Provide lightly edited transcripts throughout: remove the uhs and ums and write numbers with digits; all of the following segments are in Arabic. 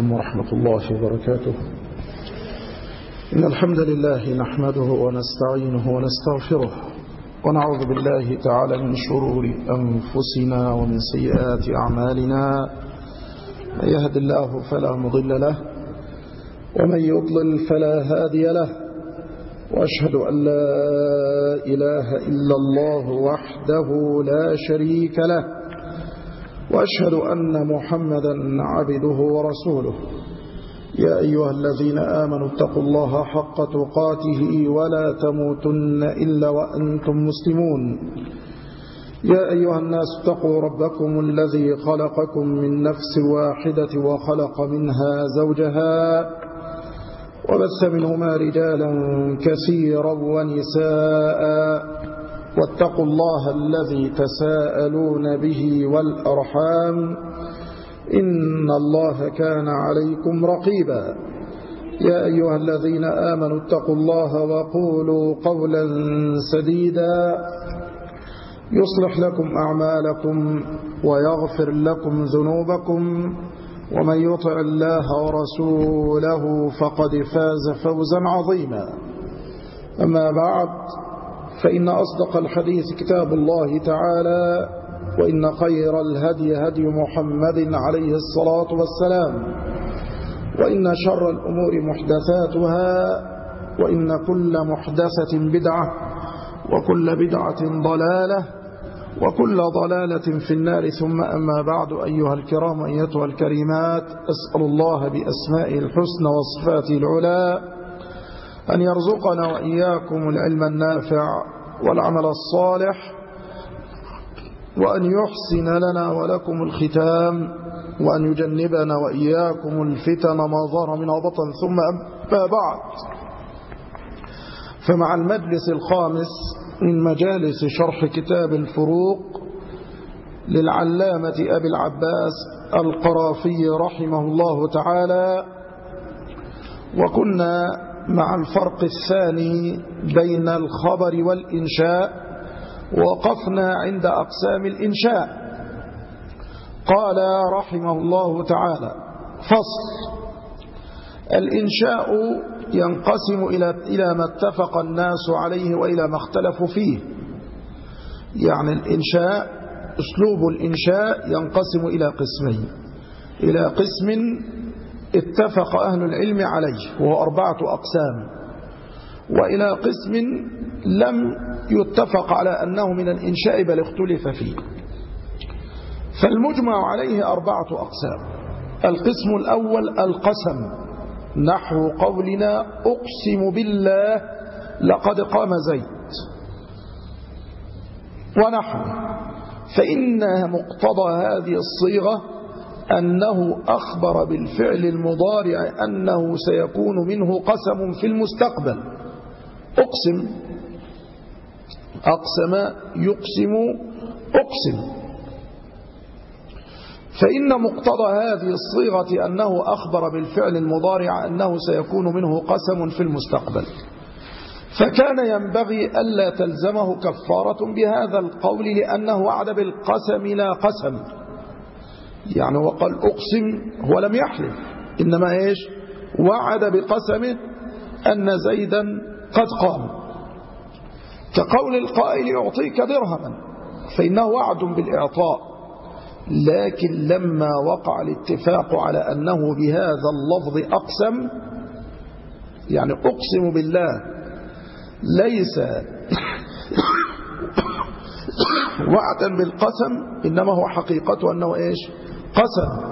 عليكم ورحمة الله وبركاته. إن الحمد لله نحمده ونستعينه ونستغفره ونعوذ بالله تعالى من شرور أنفسنا ومن سيئات أعمالنا. من يهد الله فلا مضل له ومن يضلل فلا هادي له، وأشهد أن لا إله إلا الله وحده لا شريك له، وأشهد أن محمدا عبده ورسوله. يا أيها الذين آمنوا اتقوا الله حق تقاته ولا تموتن إلا وأنتم مسلمون. يا أيها الناس اتقوا ربكم الذي خلقكم من نفس واحدة وخلق منها زوجها وبث منهما رجالا كثيرا ونساء، واتقوا الله الذي تساءلون به والأرحام إن الله كان عليكم رقيبا. يا أيها الذين آمنوا اتقوا الله وقولوا قولا سديدا يصلح لكم أعمالكم ويغفر لكم ذنوبكم، ومن يطع الله ورسوله فقد فاز فوزا عظيما. أما بعد، فإن أصدق الحديث كتاب الله تعالى، وإن خير الهدي هدي محمد عليه الصلاة والسلام، وإن شر الأمور محدثاتها، وإن كل محدثة بدعة، وكل بدعة ضلالة، وكل ضلالة في النار. ثم أما بعد، أيها الكرام أيتها الكريمات، أسأل الله بأسمائه الحسنى وصفاته العلى أن يرزقنا وإياكم العلم النافع والعمل الصالح، وأن يحسن لنا ولكم الختام، وأن يجنبنا وإياكم الفتن ما ظهر منها وبطن. ثم أما بعد، فمع المجلس الخامس من مجالس شرح كتاب الفروق للعلامة أبي العباس القرافي رحمه الله تعالى، وكنا مع الفرق الثاني بين الخبر والإنشاء، وقفنا عند أقسام الإنشاء. قال رحمه الله تعالى: فصل: الإنشاء ينقسم إلى ما اتفق الناس عليه وإلى ما اختلفوا فيه. يعني الإنشاء، أسلوب الإنشاء ينقسم إلى قسمين: إلى قسم اتفق أهل العلم عليه وهو 4 أقسام، وإلى قسم لم يتفق على أنه من الإنشاء بل اختلف فيه. فالمجمع عليه 4 أقسام. القسم الأول القسم، نحو قولنا أقسم بالله لقد قام زيد ونحو، فإن مقتضى هذه الصيغة أنه أخبر بالفعل المضارع أنه سيكون منه قسم في المستقبل. أقسم، أقسم، يقسم، أقسم. فإن مقتضى هذه الصيغة أنه أخبر بالفعل المضارع أنه سيكون منه قسم في المستقبل، فكان ينبغي ألا تلزمه كفارة بهذا القول، لأنه وعد بالقسم لا قسم. يعني وقال أقسم، هو لم يحلف، إنما إيش؟ وعد بقسمه أن زيدا قد قام، كقول القائل أعطيك درهما، فإنه وعد بالإعطاء. لكن لما وقع الاتفاق على أنه بهذا اللفظ أقسم، يعني أقسم بالله ليس وعدا بالقسم، إنما هو حقيقته أنه إيش؟ قسم،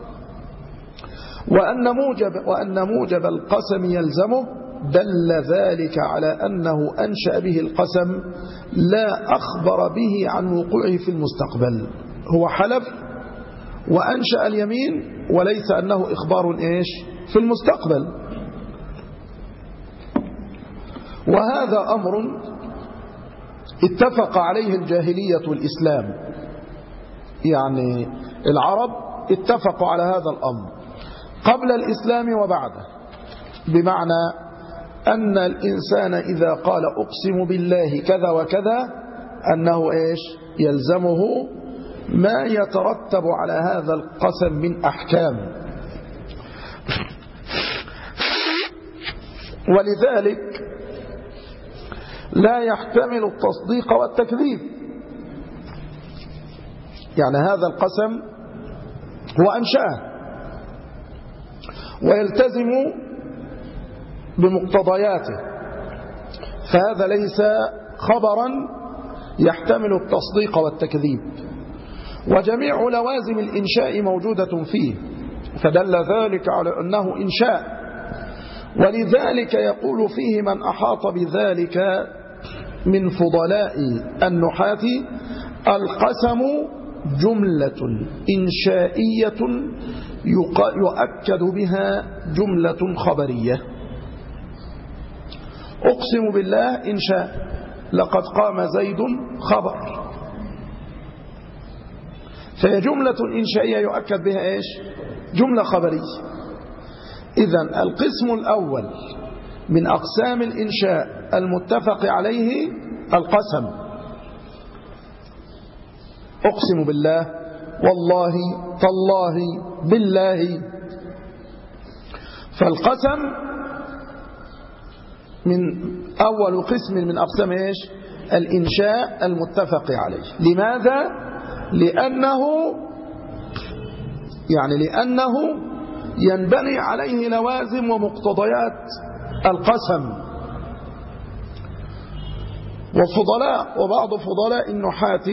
وأن موجب القسم يلزمه، دل ذلك على أنه أنشأ به القسم لا أخبر به عن وقوعه في المستقبل. هو حلف وأنشأ اليمين، وليس أنه إخبار إيش؟ في المستقبل. وهذا أمر اتفق عليه الجاهلية والإسلام، يعني العرب اتفقوا على هذا الأمر قبل الإسلام وبعده، بمعنى أن الإنسان إذا قال أقسم بالله كذا وكذا أنه إيش؟ يلزمه ما يترتب على هذا القسم من أحكام. ولذلك لا يحتمل التصديق والتكذيب. يعني هذا القسم هو أنشأه ويلتزم بمقتضياته، فهذا ليس خبرا يحتمل التصديق والتكذيب، وجميع لوازم الإنشاء موجودة فيه، فدل ذلك على أنه إنشاء. ولذلك يقول فيه من أحاط بذلك من فضلاء النحاة: القسم جملة إنشائية يؤكد بها جملة خبرية. أقسم بالله إنشاء، لقد قام زيد خبر، فهي جملة إنشائية يؤكد بها إيش؟ جملة خبرية. إذن القسم الأول من أقسام الإنشاء المتفق عليه القسم. أقسم بالله، والله، تالله، بالله. فالقسم من أول قسم من أقسام إيش؟ الإنشاء المتفق عليه. لماذا؟ لأنه ينبني عليه لوازم ومقتضيات القسم. وبعض فضلاء النحاة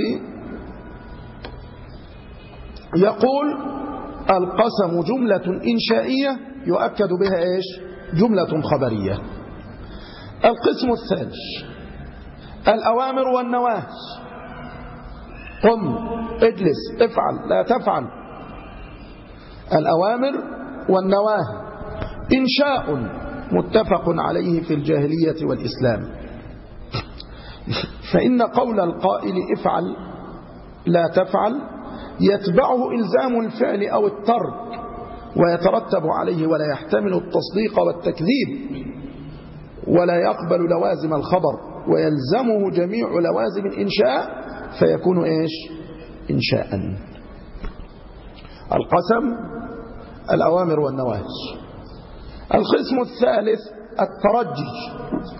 يقول القسم جملة إنشائية يؤكد بها إيش؟ جملة خبرية. القسم الثاني الأوامر والنواهي. قم، اجلس، افعل، لا تفعل. الأوامر والنواهي إنشاء متفق عليه في الجاهلية والإسلام، فإن قول القائل افعل لا تفعل يتبعه إلزام الفعل أو الترك، ويترتب عليه ولا يحتمل التصديق والتكذيب، ولا يقبل لوازم الخبر، ويلزمه جميع لوازم الإنشاء، فيكون إيش؟ إنشاء. القسم الأوامر والنواهي. القسم الثالث الترجي.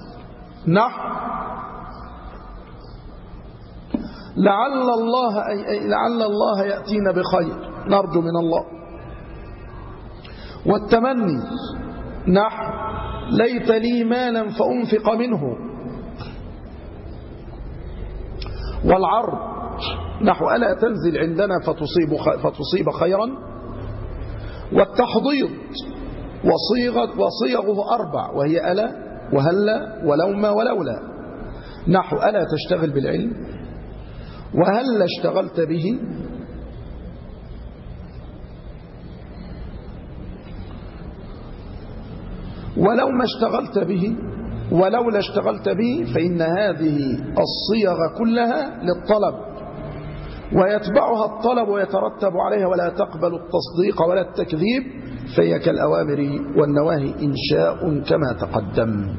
لعل الله يأتينا بخير، نرجو من الله. والتمني ليت لي مالا فأنفق منه. والعرض ألا تنزل عندنا فتصيب خيرا. والتحضيض وصيغه 4، وهي ألا وهلا ولوما ولولا. ألا تشتغل بالعلم، وهلا اشتغلت به، ولو ما اشتغلت به، ولولا اشتغلت به. فإن هذه الصيغ كلها للطلب، ويتبعها الطلب ويترتب عليها، ولا تقبل التصديق ولا التكذيب، فهي كالأوامر والنواهي إنشاء كما تقدم.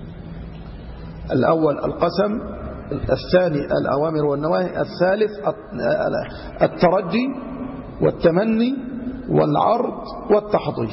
الأول القسم، الثاني الأوامر والنواهي، الثالث الترجي والتمني والعرض والتحضيض.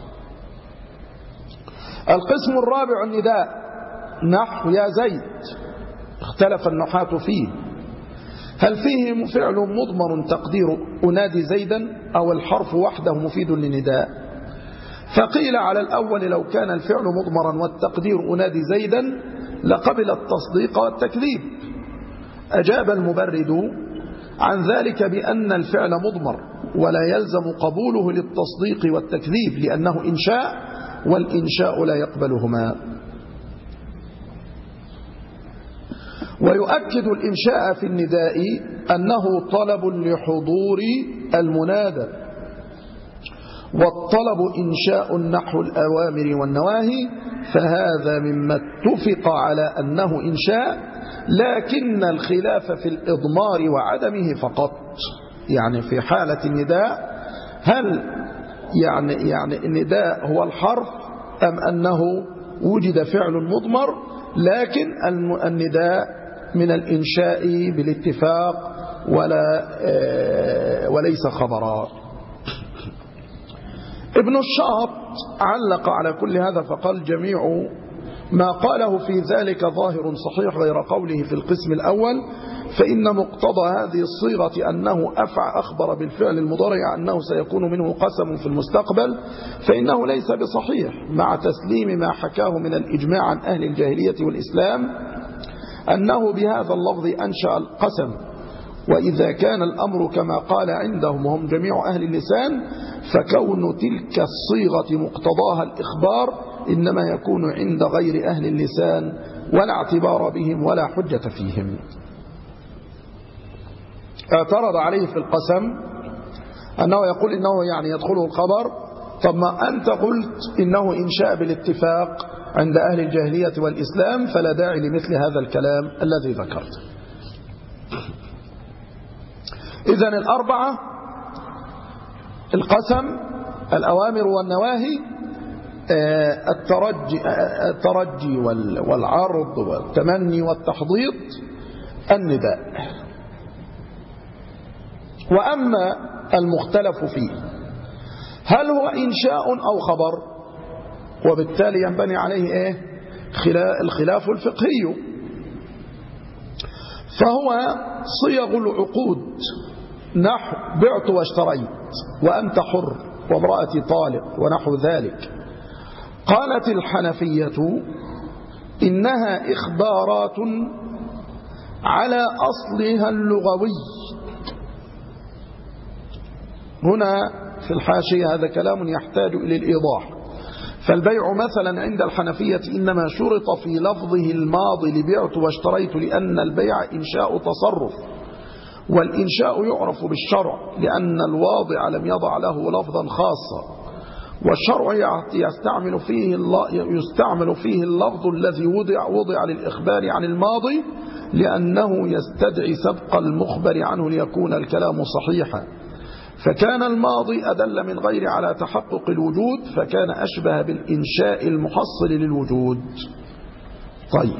القسم الرابع النداء. يا زيد. اختلف النحاة فيه، هل فيه فعل مضمر تقدير أنادي زيدا، أو الحرف وحده مفيد للنداء؟ فقيل على الأول لو كان الفعل مضمرا والتقدير أنادي زيدا لقبل التصديق والتكذيب. أجاب المبرد عن ذلك بأن الفعل مضمر ولا يلزم قبوله للتصديق والتكذيب، لأنه إنشاء، والإنشاء لا يقبلهما. ويؤكد الإنشاء في النداء أنه طلب لحضور المنادى، والطلب إنشاء نحو الأوامر والنواهي، فهذا مما اتفق على أنه إنشاء، لكن الخلاف في الإضمار وعدمه فقط. يعني في حالة النداء هل يعني النداء هو الحرف، أم أنه وجد فعل مضمر، لكن النداء من الإنشاء بالاتفاق وليس خبرا. ابن الشاط علق على كل هذا فقال جميع ما قاله في ذلك ظاهر صحيح غير قوله في القسم الأول، فإن مقتضى هذه الصيغة أنه أخبر بالفعل المضارع أنه سيكون منه قسم في المستقبل، فإنه ليس بصحيح مع تسليم ما حكاه من الإجماع عن أهل الجاهلية والإسلام أنه بهذا اللفظ أنشأ القسم. وإذا كان الأمر كما قال عندهم وهم جميع أهل اللسان، فكون تلك الصيغة مقتضاها الإخبار إنما يكون عند غير أهل اللسان ولا اعتبار بهم ولا حجة فيهم. اعترض عليه في القسم أنه يقول إنه يعني يدخله الخبر. طب ما أنت قلت إنه إنشاء بالاتفاق عند أهل الجاهلية والإسلام، فلا داعي لمثل هذا الكلام الذي ذكرته. إذن الأربعة: القسم، الأوامر والنواهي، الترجي والعرض والتمني والتحضيض، النداء. وأما المختلف فيه هل هو إنشاء أو خبر، وبالتالي ينبني عليه الخلاف الفقهي، فهو صيغ العقود نحو بعت واشتريت وأنت حر وامرأتي طالق ونحو ذلك. قالت الحنفية إنها إخبارات على أصلها اللغوي. هنا في الحاشية هذا كلام يحتاج إلى الإيضاح. فالبيع مثلا عند الحنفية إنما شرط في لفظه الماضي لبعت واشتريت لأن البيع إنشاء تصرف، والإنشاء يعرف بالشرع لأن الواضع لم يضع له لفظا خاصا، والشرع يستعمل فيه اللفظ الذي وضع للإخبار عن الماضي لأنه يستدعي سبق المخبر عنه ليكون الكلام صحيحا، فكان الماضي أدل من غير على تحقق الوجود، فكان أشبه بالإنشاء المحصل للوجود. طيب،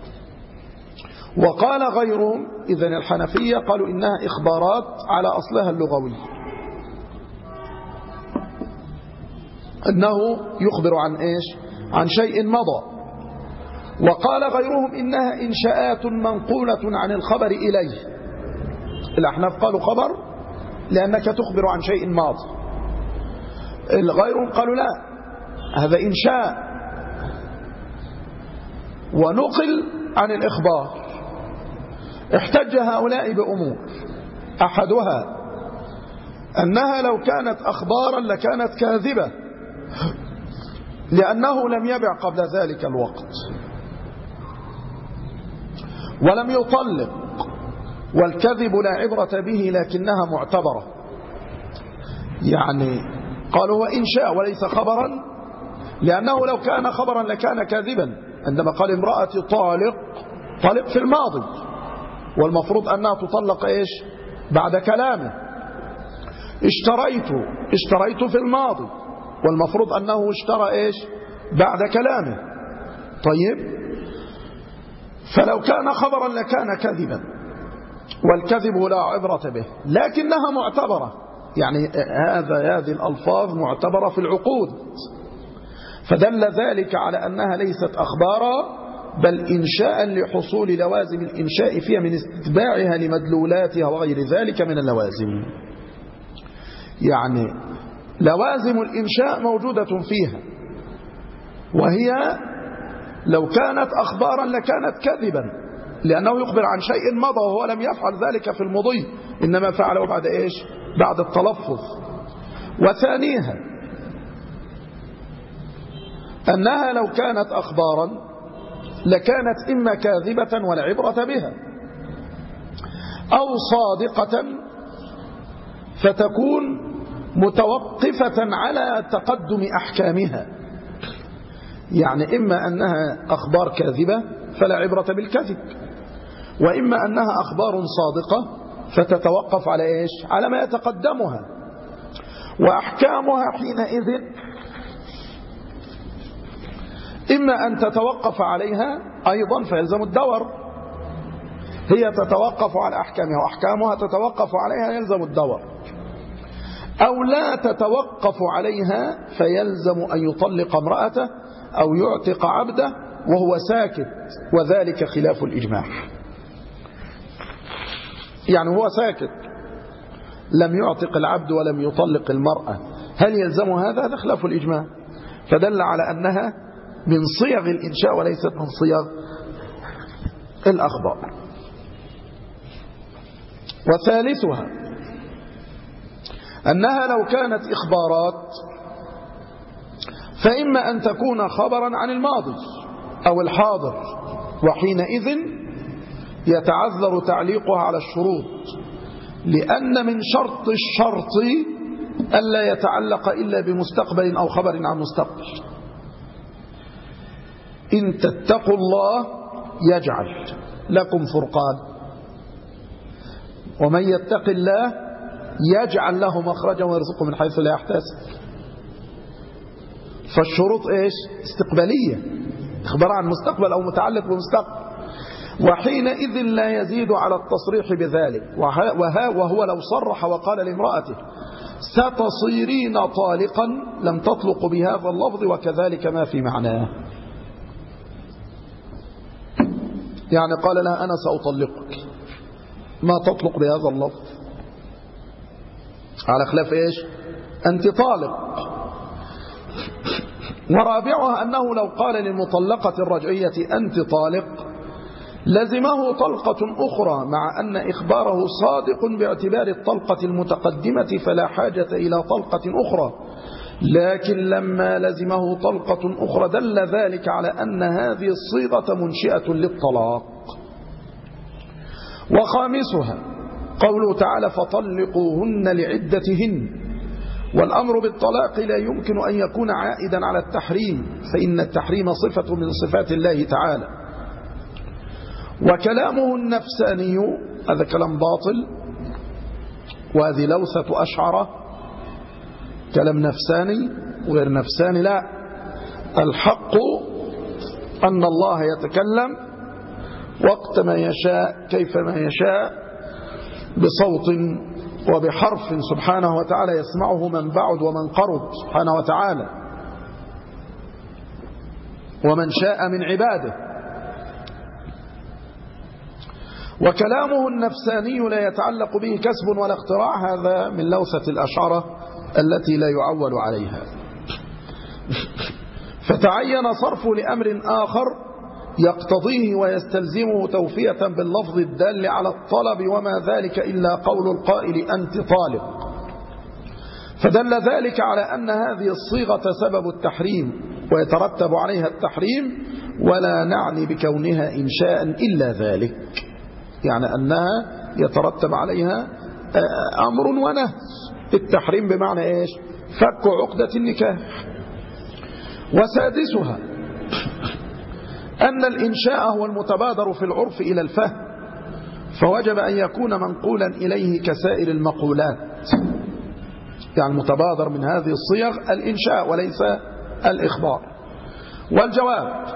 وقال غيرهم إذن الحنفية قالوا إنها إخبارات على أصلها اللغوي، أنه يخبر عن إيش؟ عن شيء مضى. وقال غيرهم إنها إنشاءات منقولة عن الخبر إليه. الأحناف قالوا خبر لأنك تخبر عن شيء ماضي. غيرهم قالوا لا، هذا إنشاء ونقل عن الإخبار. احتج هؤلاء بأمور، أحدها أنها لو كانت أخبارا لكانت كاذبة لأنه لم يبع قبل ذلك الوقت ولم يطلق، والكذب لا عبرة به لكنها معتبرة. يعني قالوا هو إنشاء وليس خبرا لأنه لو كان خبرا لكان كاذبا. عندما قال امرأتي طالق في الماضي، والمفروض أنها تطلق إيش؟ بعد كلامه. اشتريت في الماضي، والمفروض أنه اشترى إيش؟ بعد كلامه. طيب، فلو كان خبرا لكان كذبا، والكذب لا عبرة به، لكنها معتبرة. يعني هذه الألفاظ معتبرة في العقود، فدل ذلك على أنها ليست أخبارا بل إنشاء لحصول لوازم الإنشاء فيها من استتباعها لمدلولاتها وغير ذلك من اللوازم. يعني لوازم الإنشاء موجودة فيها، وهي لو كانت أخبارا لكانت كذبا لأنه يخبر عن شيء مضى وهو لم يفعل ذلك في المضي، إنما فعله بعد إيش؟ بعد التلفظ. وثانيها أنها لو كانت أخبارا لكانت إما كاذبة ولا عبرة بها، أو صادقة فتكون متوقفة على تقدم أحكامها. يعني إما أنها أخبار كاذبة فلا عبرة بالكذب، وإما أنها أخبار صادقة فتتوقف على إيش؟ على ما يتقدمها، وأحكامها حينئذ إما أن تتوقف عليها أيضا فيلزم الدور. هي تتوقف على أحكامها وأحكامها تتوقف عليها يلزم الدور، أو لا تتوقف عليها فيلزم أن يطلق امرأته أو يعتق عبده وهو ساكت، وذلك خلاف الإجماع. يعني هو ساكت لم يعتق العبد ولم يطلق المرأة، هل يلزم هذا؟ هذا خلاف الإجماع، فدل على أنها من صيغ الإنشاء وليست من صيغ الأخبار. وثالثها أنها لو كانت إخبارات فإما أن تكون خبرا عن الماضي أو الحاضر، وحينئذ يتعذر تعليقها على الشروط، لأن من شرط الشرط ألا يتعلق إلا بمستقبل أو خبر عن مستقبل. إن تتقوا الله يجعل لكم فرقان، ومن يتق الله يجعل له مخرجا ويرزقه من حيث لا يحتسب. فالشروط إيش؟ استقبالية، إخبار عن مستقبل أو متعلق بمستقبل، وحينئذ لا يزيد على التصريح بذلك. وهو لو صرح وقال لامرأته ستصيرين طالقا لم تطلق بهذا اللفظ، وكذلك ما في معناه. يعني قال لها أنا سأطلقك، ما تطلق بهذا اللفظ، على خلاف إيش؟ أنت طالق. ورابعها أنه لو قال للمطلقة الرجعية أنت طالق لزمه طلقة أخرى، مع أن إخباره صادق باعتبار الطلقة المتقدمة فلا حاجة إلى طلقة أخرى، لكن لما لزمه طلقة أخرى دل ذلك على أن هذه الصيغة منشئة للطلاق. وخامسها قوله تعالى فطلقوهن لعدتهن، والأمر بالطلاق لا يمكن أن يكون عائدا على التحريم، فإن التحريم صفة من صفات الله تعالى. وكلامه النفساني هذا كلام باطل، وهذه لوثة أشعرة، كلام نفساني وغير نفساني. لا، الحق أن الله يتكلم وقت ما يشاء كيف ما يشاء بصوت وبحرف سبحانه وتعالى يسمعه من بعد ومن قرب سبحانه وتعالى، ومن شاء من عباده. وكلامه النفساني لا يتعلق به كسب ولا اختراع، هذا من لوثة الأشعرة التي لا يعول عليها. فتعين صرفه لأمر آخر يقتضيه ويستلزمه توفية باللفظ الدال على الطلب، وما ذلك إلا قول القائل أنت طالق، فدل ذلك على أن هذه الصيغة سبب التحريم ويترتب عليها التحريم، ولا نعني بكونها إنشاء إلا ذلك، يعني أنها يترتب عليها أمر ونهي. التحريم بمعنى إيش؟ فك عقدة النكاح. وسادسها أن الإنشاء هو المتبادر في العرف إلى الفهم، فوجب أن يكون منقولا إليه كسائر المقولات، يعني المتبادر من هذه الصيغ الإنشاء وليس الإخبار. والجواب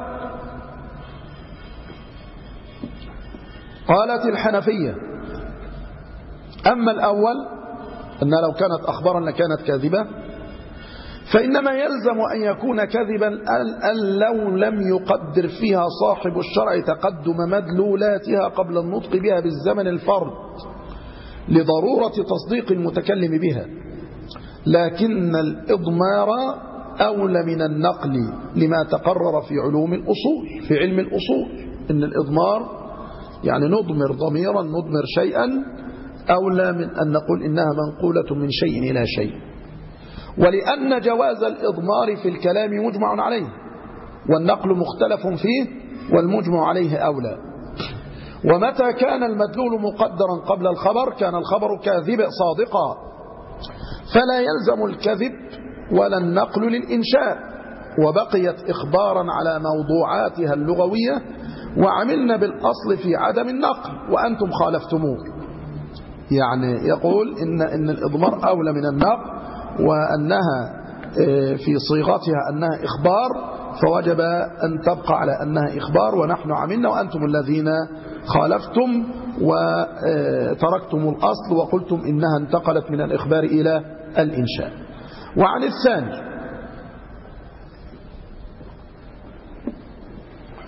قالت الحنفية أما الأول أن لو كانت أخبارا لكانت كاذبة، فإنما يلزم أن يكون كذبا أن لو لم يقدر فيها صاحب الشرع تقدم مدلولاتها قبل النطق بها بالزمن الفرد لضرورة تصديق المتكلم بها، لكن الإضمار أولى من النقل لما تقرر في علوم الأصول، في علم الأصول إن الإضمار يعني نضمر ضميرا نضمر شيئا أولى من أن نقول إنها منقولة من شيء إلى شيء. ولأن جواز الإضمار في الكلام مجمع عليه، والنقل مختلف فيه، والمجمع عليه أولى. ومتى كان المدلول مقدرا قبل الخبر كان الخبر كاذب صادقا، فلا يلزم الكذب ولا النقل للإنشاء، وبقيت إخبارا على موضوعاتها اللغوية، وعملنا بالأصل في عدم النقل وأنتم خالفتموه. يعني يقول إن الإضمار أولى من النقل، وأنها في صيغتها أنها إخبار، فوجب أن تبقى على أنها إخبار، ونحن عملنا وأنتم الذين خالفتم وتركتم الأصل وقلتم إنها انتقلت من الإخبار إلى الإنشاء. وعن الثاني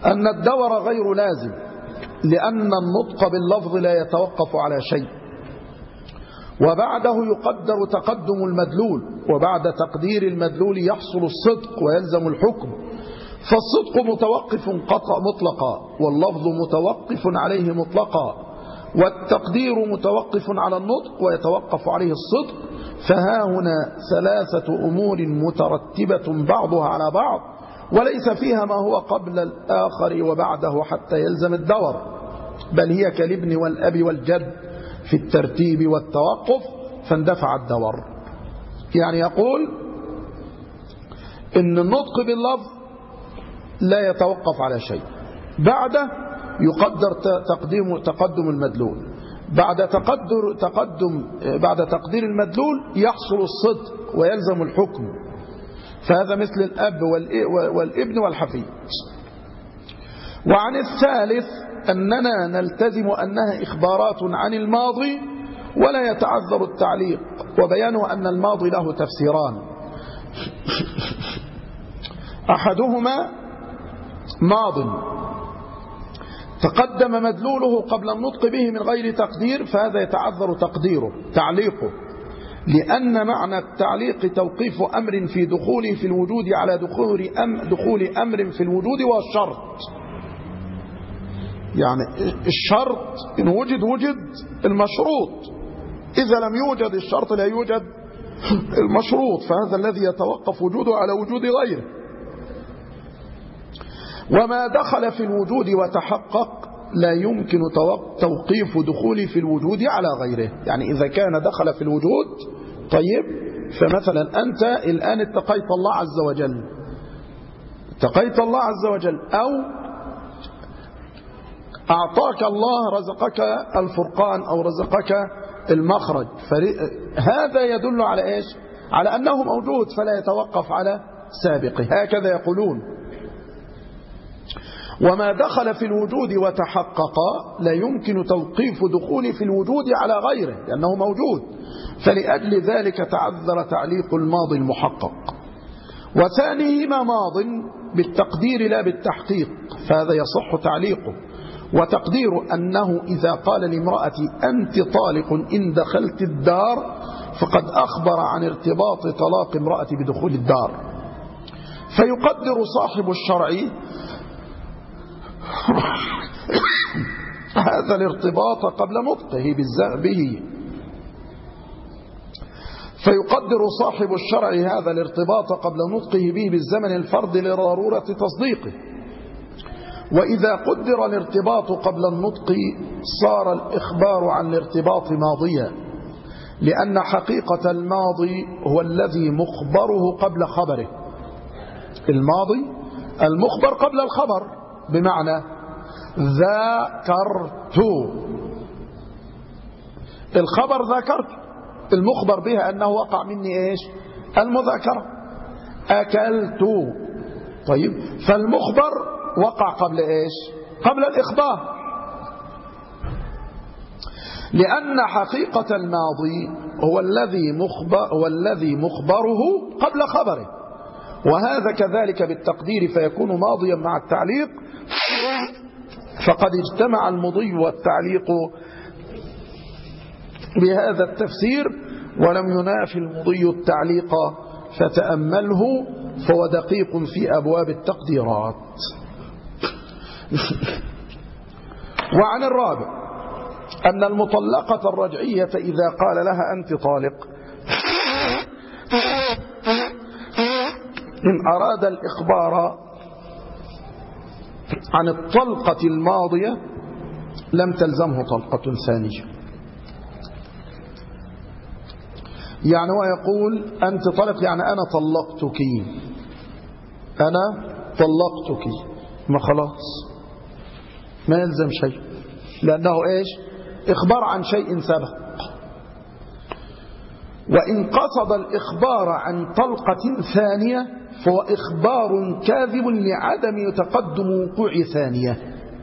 أن الدور غير لازم، لأن النطق باللفظ لا يتوقف على شيء، وبعده يقدر تقدم المدلول، وبعد تقدير المدلول يحصل الصدق ويلزم الحكم، فالصدق متوقف مطلقا، واللفظ متوقف عليه مطلقا، والتقدير متوقف على النطق ويتوقف عليه الصدق. فها هنا ثلاثة أمور مترتبة بعضها على بعض، وليس فيها ما هو قبل الآخر وبعده حتى يلزم الدور، بل هي كالابن والأب والجد في الترتيب والتوقف، فاندفع الدور. يعني يقول إن النطق باللفظ لا يتوقف على شيء، بعده يقدر تقدم المدلول، بعد تقدير المدلول يحصل الصدق ويلزم الحكم، فهذا مثل الأب والابن والحفيد. وعن الثالث أننا نلتزم أنها إخبارات عن الماضي ولا يتعذر التعليق، وبيانه أن الماضي له تفسيران: أحدهما ماض تقدم مدلوله قبل النطق به من غير تقدير، فهذا يتعذر تعليقه، لأن معنى التعليق توقيف أمر في دخوله في الوجود على دخول أمر في الوجود والشرط. يعني الشرط إن وجد المشروط، إذا لم يوجد الشرط لا يوجد المشروط، فهذا الذي يتوقف وجوده على وجود غيره. وما دخل في الوجود وتحقق لا يمكن توقيف دخوله في الوجود على غيره. يعني إذا كان دخل في الوجود، طيب، فمثلا أنت الآن اتقيت الله عز وجل، أو أعطاك الله، رزقك الفرقان أو رزقك المخرج، هذا يدل على إيش؟ على أنه موجود فلا يتوقف على سابقه، هكذا يقولون. وما دخل في الوجود وتحقق لا يمكن توقيف دخوله في الوجود على غيره لأنه موجود، فلأجل ذلك تعذر تعليق الماضي المحقق. وثانيهما ماض بالتقدير لا بالتحقيق، فهذا يصح تعليقه، وتقدير أنه إذا قال لامرأتي أنت طالق إن دخلت الدار فقد أخبر عن ارتباط طلاق امرأتي بدخول الدار، فيقدر صاحب الشرع هذا الارتباط قبل نطقه به، فيقدر صاحب الشرع هذا الارتباط قبل نطقه به بالزمن الفرد لضرورة تصديقه. وإذا قدر الارتباط قبل النطق صار الإخبار عن الارتباط ماضيا، لأن حقيقة الماضي هو الذي مخبره قبل خبره. الماضي المخبر قبل الخبر، بمعنى ذاكرت، الخبر ذاكرت، المخبر بها أنه وقع مني إيش؟ المذاكرة. أكلت، طيب، فالمخبر وقع قبل إيش؟ قبل الإخبار، لأن حقيقة الماضي هو الذي مخبره قبل خبره، وهذا كذلك بالتقدير، فيكون ماضيا مع التعليق، فقد اجتمع المضي والتعليق بهذا التفسير، ولم ينافي المضي التعليق، فتأمله فهو دقيق في أبواب التقديرات. وعن الرابع أن المطلقة الرجعية إذا قال لها أنت طالق إن أراد الإخبار عن الطلقة الماضية لم تلزمه طلقة ثانية. يعني هو يقول أنت طلق، يعني أنا طلقتك، ما خلاص ما يلزم شيء، لأنه إيش؟ إخبار عن شيء سبق. وإن قصد الإخبار عن طلقة ثانية فهو إخبار كاذب لعدم تقدم وقوع ثانية.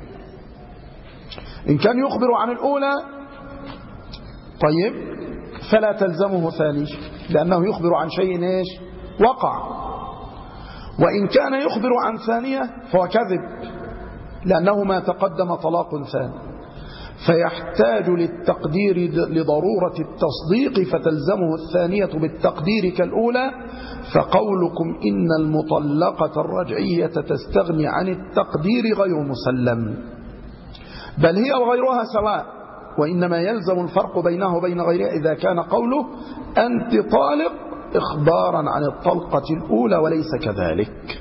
إن كان يخبر عن الأولى، طيب، فلا تلزمه ثانية، لأنه يخبر عن شيء إيش؟ وقع. وإن كان يخبر عن ثانية فهو كذب، لأنه ما تقدم طلاق ثاني، فيحتاج للتقدير لضرورة التصديق فتلزمه الثانية بالتقدير كالأولى. فقولكم إن المطلقة الرجعية تستغني عن التقدير غير مسلم، بل هي وغيرها سواء، وإنما يلزم الفرق بينه وبين غيرها إذا كان قوله أنت طالق إخبارا عن الطلقة الأولى وليس كذلك.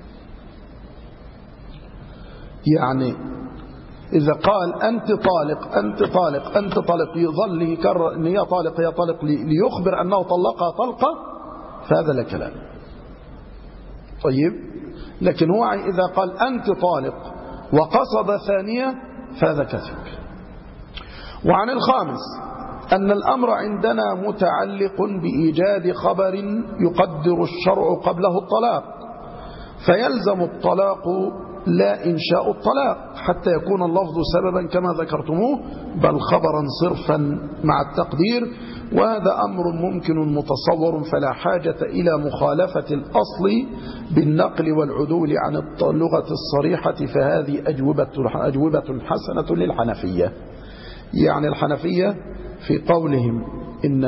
يعني إذا قال أنت طالق أنت طالق أنت طالق يظل يكرر أن هي طالق هي طالق ليخبر أنه طلقها طلقة، فهذا لا كلام. طيب، لكن هو إذا قال أنت طالق وقصد ثانية فهذا كذب. وعن الخامس أن الأمر عندنا متعلق بإيجاد خبر يقدر الشرع قبله الطلاق، فيلزم الطلاق لا إنشاء الطلاق حتى يكون اللفظ سببا كما ذكرتموه، بل خبرا صرفا مع التقدير، وهذا أمر ممكن متصور، فلا حاجة إلى مخالفة الأصل بالنقل والعدول عن اللغة الصريحة، فهذه أجوبة حسنة للحنفية. يعني الحنفية في قولهم إن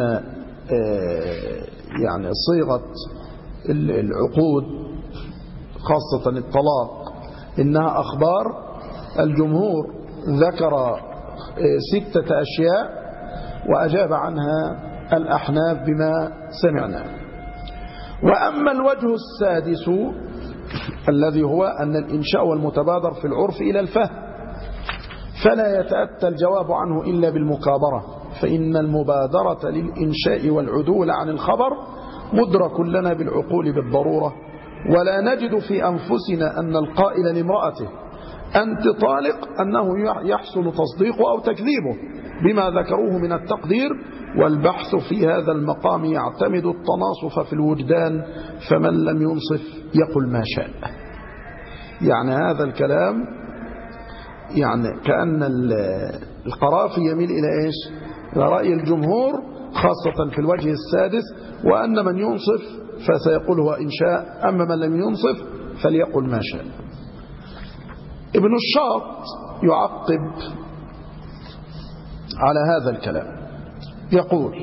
يعني صيغة العقود خاصة الطلاق إنها أخبار، الجمهور ذكر 6 أشياء وأجاب عنها الأحناف بما سمعنا. وأما الوجه السادس الذي هو أن الإنشاء والمتبادر في العرف إلى الفهم، فلا يتأتى الجواب عنه إلا بالمكابرة، فإن المبادرة للإنشاء والعدول عن الخبر مدرك لنا بالعقول بالضرورة، ولا نجد في أنفسنا أن القائل لامرأته أنت طالق أنه يحصل تصديقه أو تكذيبه بما ذكروه من التقدير، والبحث في هذا المقام يعتمد التناصف في الوجدان، فمن لم ينصف يقل ما شاء. يعني هذا الكلام يعني كأن القرافي يميل إلى إيش؟ إلى رأي الجمهور خاصة في الوجه السادس، وأن من ينصف فسيقول هو إن شاء، أما من لم ينصف فليقل ما شاء. ابن الشاط يعقب على هذا الكلام يقول: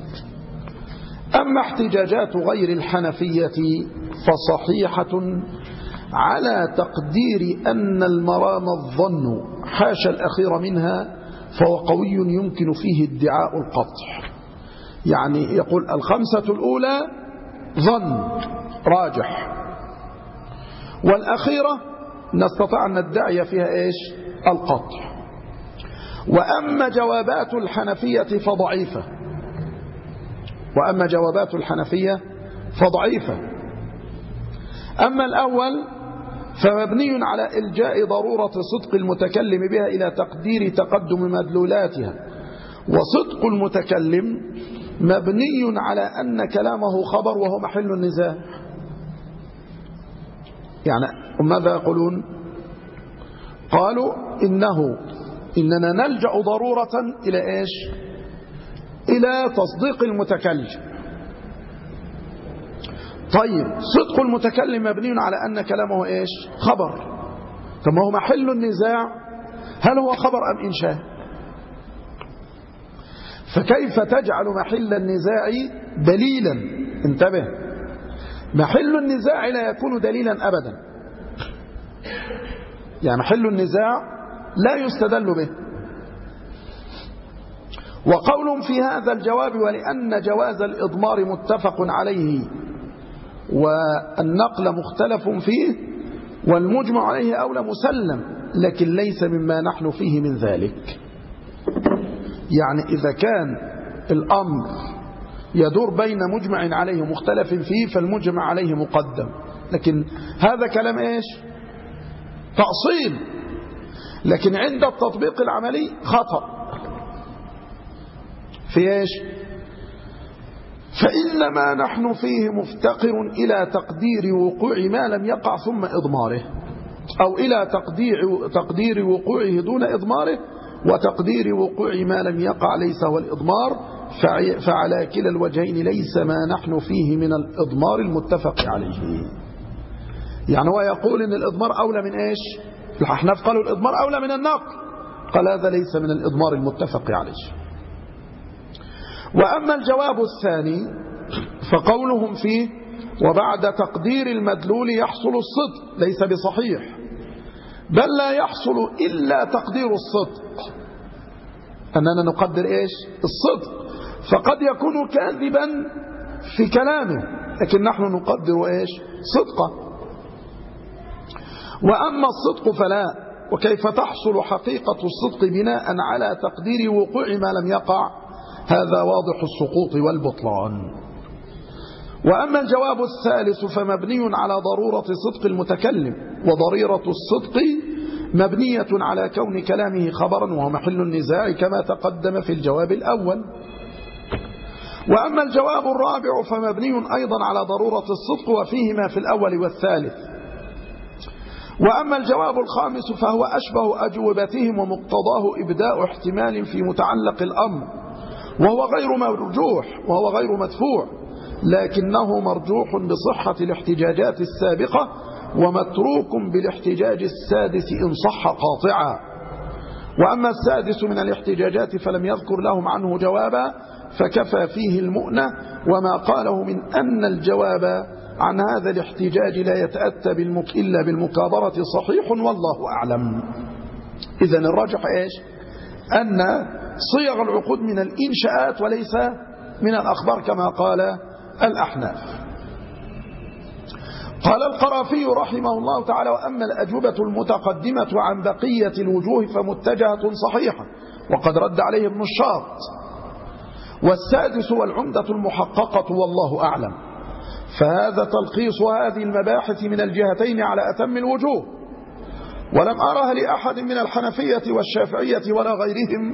أما احتجاجات غير الحنفية فصحيحة على تقدير أن المرام الظن حاشا الأخير منها، فهو قوي يمكن فيه ادعاء القطع. يعني يقول 5 الأولى ظن راجح، والأخيرة نستطيع أن ندعي فيها إيش؟ القطع. وأما جوابات الحنفية فضعيفة، وأما جوابات الحنفية فضعيفة. أما الأول فمبني على إلجاء ضرورة صدق المتكلم بها إلى تقدير تقدم مدلولاتها، وصدق المتكلم مبني على أن كلامه خبر وهو محل النزاع. يعني ماذا يقولون؟ قالوا إننا نلجأ ضرورة إلى إيش؟ إلى تصديق المتكلم. طيب، صدق المتكلم مبني على أن كلامه إيش؟ خبر. طب ما هو محل النزاع هل هو خبر أم إنشاء؟ فكيف تجعل محل النزاع دليلا؟ انتبه، محل النزاع لا يكون دليلا أبدا. يعني محل النزاع لا يستدل به. وقولهم في هذا الجواب: ولأن جواز الإضمار متفق عليه والنقل مختلف فيه والمجمع عليه أولى مسلم، لكن ليس مما نحن فيه من ذلك. يعني إذا كان الأمر يدور بين مجمع عليه مختلف فيه فالمجمع عليه مقدم، لكن هذا كلام إيش؟ تأصيل، لكن عند التطبيق العملي خطأ في إيش؟ فإنما نحن فيه مفتقر إلى تقدير وقوع ما لم يقع ثم إضماره، أو إلى تقدير وقوعه دون إضماره، وتقدير وقوع ما لم يقع ليس هو الإضمار، فعلى كلا الوجهين ليس ما نحن فيه من الإضمار المتفق عليه. يعني هو يقول إن الإضمار أولى من إيش؟ الأحناف قالوا الإضمار أولى من النقل، قال هذا ليس من الإضمار المتفق عليه. وأما الجواب الثاني فقولهم فيه وبعد تقدير المدلول يحصل الصدق ليس بصحيح، بل لا يحصل إلا تقدير الصدق، أننا نقدر إيش؟ الصدق، فقد يكون كاذبا في كلامه لكن نحن نقدر إيش؟ صدقه. وأما الصدق فلا، وكيف تحصل حقيقة الصدق بناء على تقدير وقوع ما لم يقع؟ هذا واضح السقوط والبطلان. وأما الجواب الثالث فمبني على ضرورة صدق المتكلم، وضريرة الصدق مبنية على كون كلامه خبرا وهو محل النزاع كما تقدم في الجواب الأول. وأما الجواب الرابع فمبني أيضا على ضرورة الصدق وفيهما في الأول والثالث. وأما الجواب الخامس فهو أشبه أجوبتهم ومقتضاه إبداء احتمال في متعلق الأمر، وهو غير مرجوح وهو غير مدفوع، لكنه مرجوح بصحة الاحتجاجات السابقة ومتروك بالاحتجاج السادس إن صح قاطعا. وأما السادس من الاحتجاجات فلم يذكر لهم عنه جوابا فكفى فيه المؤنة، وما قاله من أن الجواب عن هذا الاحتجاج لا يتأتى إلا بالمكابرة صحيح والله أعلم. إذن الراجح إيش؟ أن صيغ العقود من الإنشاءات وليس من الأخبار كما قال الأحناف. قال القرافي رحمه الله تعالى وأما الأجوبة المتقدمة عن بقية الوجوه فمتجهة صحيحة وقد رد عليه ابن الشاط. والسادس والعمدة المحققة والله أعلم، فهذا تلخيص هذه المباحث من الجهتين على أتم الوجوه، ولم أرها لأحد من الحنفية والشافعية ولا غيرهم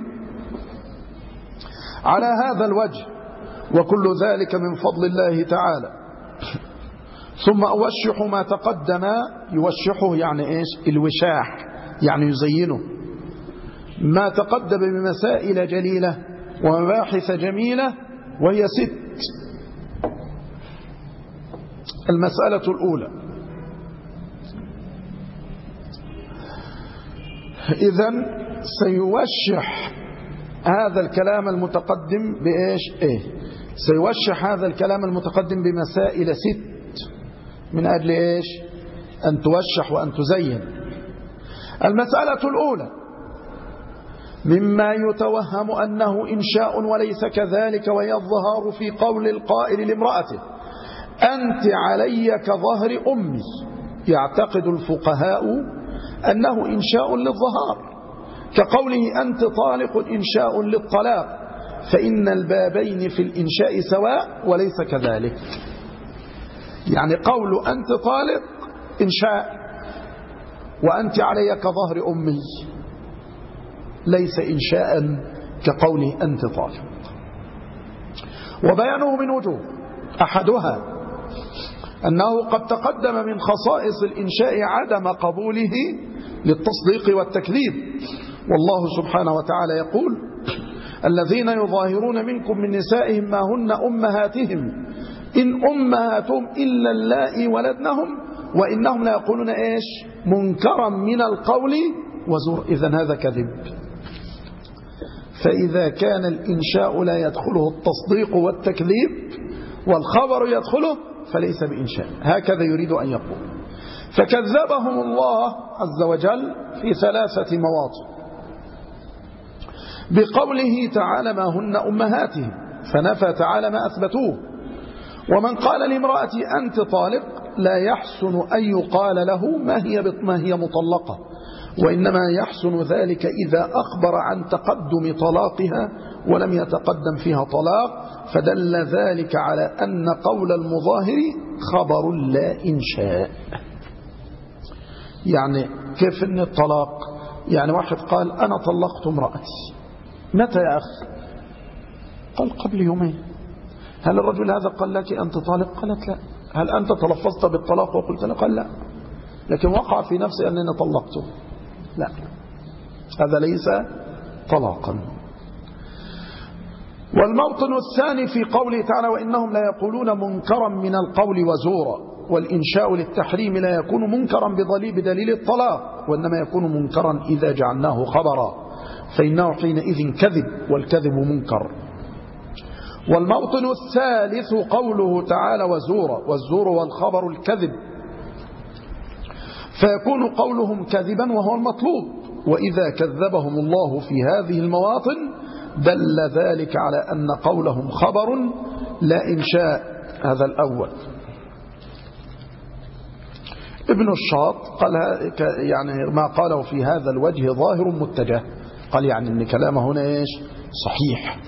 على هذا الوجه، وكل ذلك من فضل الله تعالى. ثم أوشح ما تقدم، يوشحه يعني إيش؟ الوشاح يعني يزينه، ما تقدم بمسائل جليلة ومباحث جميلة وهي 6. المسألة الأولى: إذن سيوشح هذا الكلام المتقدم بإيش؟ سيوشح هذا الكلام المتقدم بمسائل 6 من أجل إيش؟ أن توشح وأن تزين. المسألة الأولى: مما يتوهم أنه إنشاء وليس كذلك، وهي الظهار في قول القائل لامرأته أنت علي كظهر أمي. يعتقد الفقهاء أنه إنشاء للظهار، كقوله أنت طالق إنشاء للطلاق، فإن البابين في الإنشاء سواء وليس كذلك. يعني قول أنت طالق إنشاء، وأنت علي كظهر أمي ليس إنشاء كقوله أنت طالق. وبيانه من وجوه: أحدها أنه قد تقدم من خصائص الإنشاء عدم قبوله للتصديق والتكذيب، والله سبحانه وتعالى يقول الذين يظاهرون منكم من نسائهم ما هن أمهاتهم إن أمهاتهم إلا اللائي ولدنهم وإنهم لا يقولون إيش؟ منكرا من القول وزور. إذن هذا كذب. فإذا كان الإنشاء لا يدخله التصديق والتكذيب والخبر يدخله فليس بإنشاء، هكذا يريد أن يقول. فكذبهم الله عز وجل في 3 مواطن: بقوله تعالى ما هن أمهاتهم، فنفى تعالى ما أثبتوه. ومن قال لامرأتي أنت طالق لا يحسن أن يقال له ما هي مطلقة، وإنما يحسن ذلك إذا أخبر عن تقدم طلاقها ولم يتقدم فيها طلاق، فدل ذلك على أن قول المظاهر خبر لا إنشاء. يعني كيف أن الطلاق؟ يعني واحد قال أنا طلقت امرأتي. متى يا أخي؟ قال قبل يومين. هل الرجل هذا قال لك أنت طالق؟ قالت لا. هل أنت تلفظت بالطلاق وقلت له؟ قال لا. لكن وقع في نفسي أنني طلقته. لا، هذا ليس طلاقا. والموطن الثاني في قوله تعالى وإنهم لا يقولون منكرا من القول وزورا، والإنشاء للتحريم لا يكون منكرا بدليل الطلاق، وإنما يكون منكرا إذا جعلناه خبرا، فإنه حينئذ كذب، والكذب منكر. والموطن الثالث قوله تعالى وزورا، والزور والخبر الكذب، فيكون قولهم كذبا وهو المطلوب، وإذا كذبهم الله في هذه المواطن دل ذلك على أن قولهم خبر لا إنشاء. هذا الأول. ابن الشاط قال يعني ما قاله في هذا الوجه ظاهر متجه، قال يعني أن كلامه هنا إيش؟ صحيح.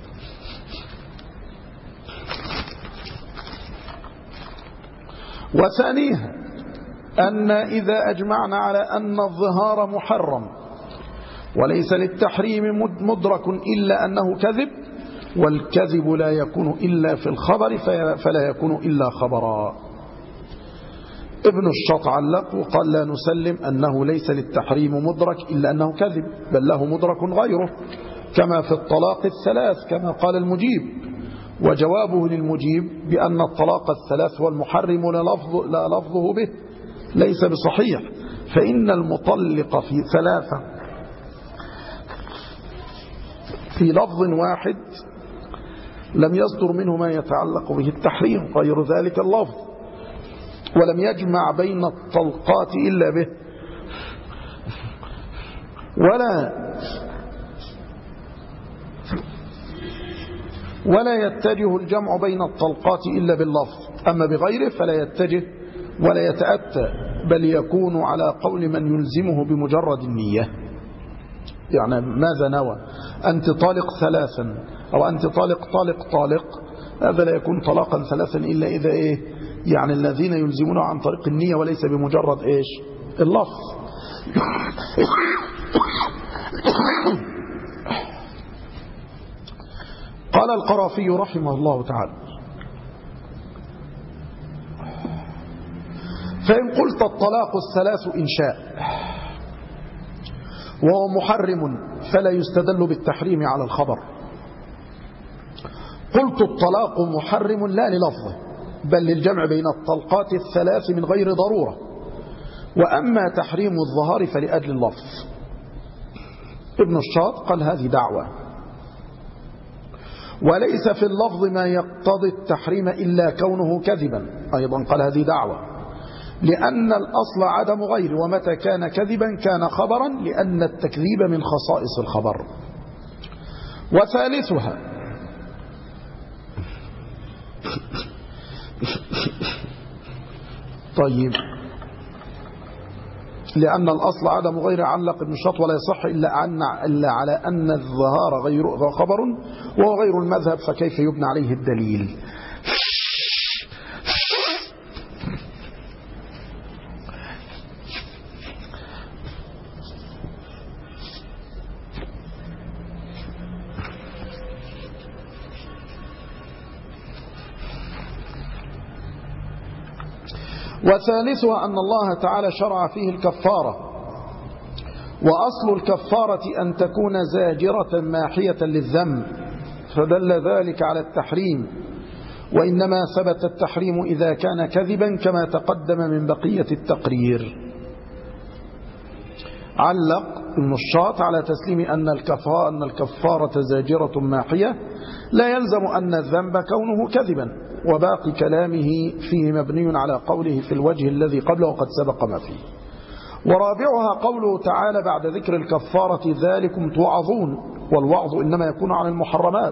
وثانيها أن إذا أجمعنا على أن الظهار محرم وليس للتحريم مدرك إلا أنه كذب، والكذب لا يكون إلا في الخبر فلا يكون إلا خبرا. ابن الشاط علق وقال لا نسلم أنه ليس للتحريم مدرك إلا أنه كذب، بل له مدرك غيره، كما في الطلاق الثلاث كما قال المجيب. وجوابه للمجيب بأن الطلاق الثلاث والمحرم لا لفظه به ليس بصحيح، فإن المطلق في ثلاثة في لفظ واحد لم يصدر منه ما يتعلق به التحريم غير ذلك اللفظ، ولم يجمع بين الطلقات إلا به، ولا يتجه الجمع بين الطلقات إلا باللفظ، أما بغيره فلا يتجه ولا يتأتى، بل يكون على قول من يلزمه بمجرد النية. يعني ماذا نوى؟ أنت طالق ثلاثا، أو أنت طالق، هذا لا يكون طلاقا ثلاثا إلا إذا إيه؟ يعني الذين يلزمونه عن طريق النية وليس بمجرد إيش؟ اللفظ. قال القرافي رحمه الله تعالى: فإن قلت الطلاق الثلاث إنشاء وهو محرم فلا يستدل بالتحريم على الخبر. قلت الطلاق محرم لا للفظه بل للجمع بين الطلقات الثلاث من غير ضرورة، وأما تحريم الظهار فلأجل اللفظ. ابن الشاط قال هذه دعوة، وليس في اللفظ ما يقتضي التحريم إلا كونه كذبا، أيضا قال هذه دعوة، لأن الأصل عدم غير، ومتى كان كذبا كان خبرا، لأن التكذيب من خصائص الخبر. وثالثها طيب، لأن الأصل عدم غير علق ابن الشاط ولا يصح إلا على أن الظهار غير خبر وهو غير المذهب، فكيف يبنى عليه الدليل؟ وثالثها أن الله تعالى شرع فيه الكفارة، وأصل الكفارة أن تكون زاجرة ماحية للذنب، فدل ذلك على التحريم، وإنما ثبت التحريم إذا كان كذبا كما تقدم من بقية التقرير. علق ابن الشاط على تسليم أن الكفارة زاجرة ماحية لا يلزم أن الذنب كونه كذبا، وباقي كلامه فيه مبني على قوله في الوجه الذي قبله وقد سبق ما فيه. ورابعها قوله تعالى بعد ذكر الكفارة: ذلكم توعظون، والوعظ إنما يكون عن المحرمات،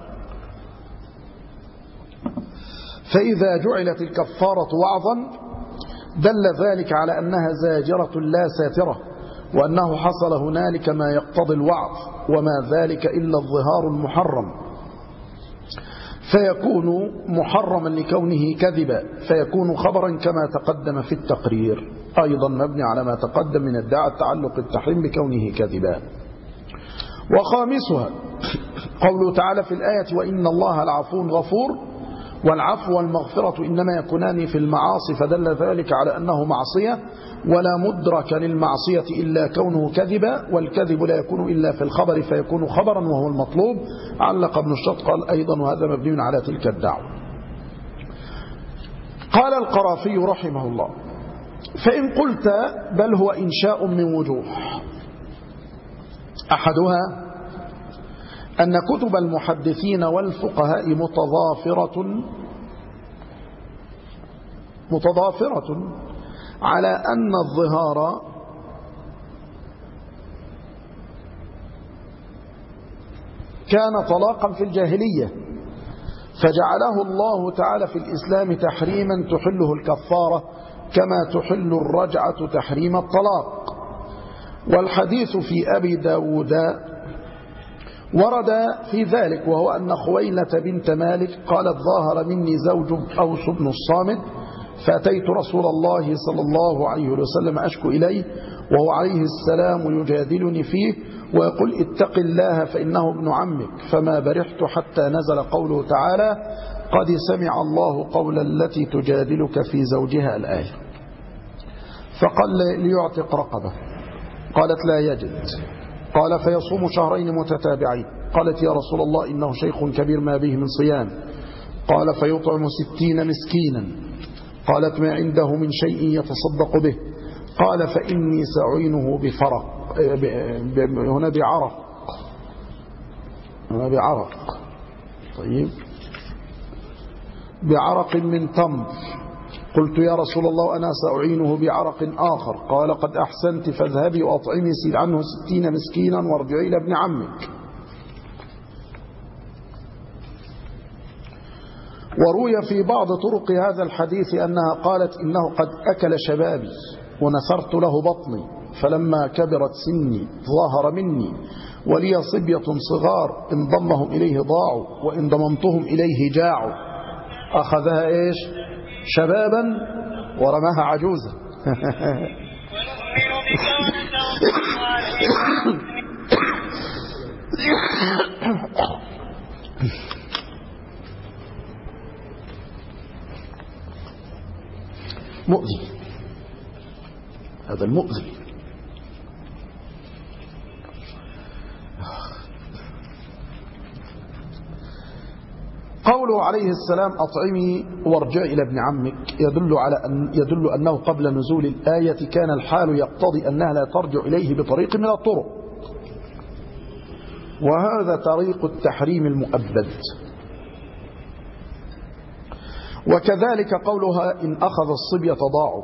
فإذا جعلت الكفارة وعظا دل ذلك على أنها زاجرة لا ساترة، وأنه حصل هنالك ما يقتضي الوعظ، وما ذلك إلا الظهار المحرم، فيكون محرما لكونه كذبا، فيكون خبرا كما تقدم في التقرير، أيضا مبني على ما تقدم من ادعاء تعلق التحريم بكونه كذبا. وخامسها قوله تعالى في الآية: وإن الله لعفو غفور، والعفو والمغفرة إنما يكونان في المعاصي، فدل ذلك على أنه معصية، ولا مدرك للمعصية إلا كونه كذبا، والكذب لا يكون إلا في الخبر فيكون خبرا وهو المطلوب. علق ابن الشاط قال أيضا وهذا مبني على تلك الدعوة. قال القرافي رحمه الله: فإن قلت بل هو إنشاء من وجوه، أحدها أن كتب المحدثين والفقهاء متضافرة على أن الظهار كان طلاقا في الجاهلية، فجعله الله تعالى في الإسلام تحريما تحله الكفارة كما تحل الرجعة تحريم الطلاق. والحديث في أبي داود ورد في ذلك، وهو أن خويلة بنت مالك قالت: ظاهر مني زوج أوس بن الصامت، فأتيت رسول الله صلى الله عليه وسلم أشكو إليه، وهو عليه السلام يجادلني فيه ويقول: اتق الله فإنه ابن عمك. فما برحت حتى نزل قوله تعالى: قد سمع الله قول التي تجادلك في زوجها، الآية. فقال: ليعتق رقبة. قالت: لا يجد. قال: فيصوم شهرين متتابعين. قالت: يا رسول الله إنه شيخ كبير ما به من صيام. قال: فيطعم 60 مسكينا. قالت: ما عنده من شيء يتصدق به. قال: فإني سأعينه بفرق، هنا بعرق، طيب، بعرق من تمر. قلت: يا رسول الله أنا سأعينه بعرق آخر. قال: قد أحسنت، فاذهبي وأطعمي عنه 60 مسكينا وارجعي إلى ابن عمك. وروي في بعض طرق هذا الحديث أنها قالت: إنه قد أكل شبابي ونثرت له بطني، فلما كبرت سني ظاهر مني ولي صبية صغار، إن ضمهم إليه ضاعوا وإن ضممتهم إليه جاعوا. أخذها إيش؟ شبابا ورماها عجوزا. مؤذي، هذا المؤذي. قوله عليه السلام: أطعمي وارجع إلى ابن عمك، يدل أنه قبل نزول الآية كان الحال يقتضي أنها لا ترجع إليه بطريق من الطرق، وهذا طريق التحريم المؤبد. وكذلك قولها: إن أخذ الصبية ضاعوا،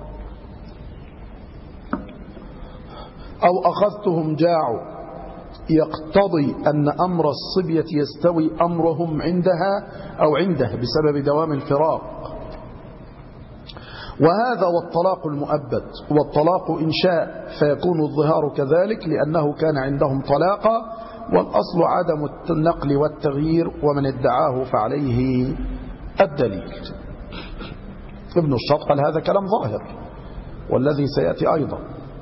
أو أخذتهم جاعوا، يقتضي أن أمر الصبية يستوي أمرهم عندها أو عنده بسبب دوام الفراق. وهذا والطلاق المؤبد، والطلاق إنشاء، فيكون الظهار كذلك لأنه كان عندهم طلاقا، والأصل عدم النقل والتغيير، ومن ادعاه فعليه الدليل. ابن الشط قال: هذا كلام ظاهر، والذي سيأتي أيضا،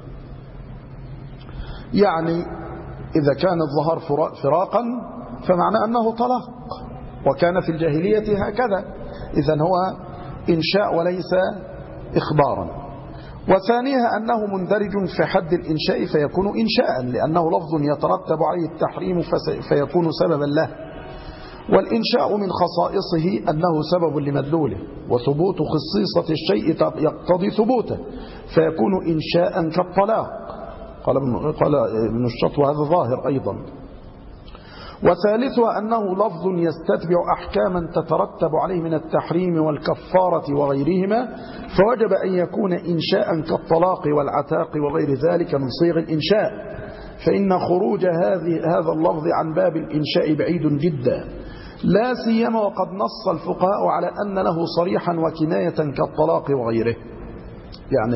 يعني إذا كان الظهار فراقا فمعنى أنه طلاق، وكان في الجاهلية هكذا، إذن هو إنشاء وليس إخبارا. وثانيها أنه مندرج في حد الإنشاء فيكون إنشاء، لأنه لفظ يترتب عليه التحريم فيكون سببا له. والإنشاء من خصائصه أنه سبب لمدلوله، وثبوت خصيصة الشيء يقتضي ثبوته، فيكون إنشاء كالطلاق. قال ابن الشط: وهذا ظاهر أيضا. وثالثها أنه لفظ يستتبع أحكاما تترتب عليه من التحريم والكفارة وغيرهما، فوجب أن يكون إنشاء كالطلاق والعتاق وغير ذلك من صيغ الإنشاء، فإن خروج هذا اللفظ عن باب الإنشاء بعيد جدا، لا سيما وقد نص الفقهاء على أن له صريحا وكناية كالطلاق وغيره. يعني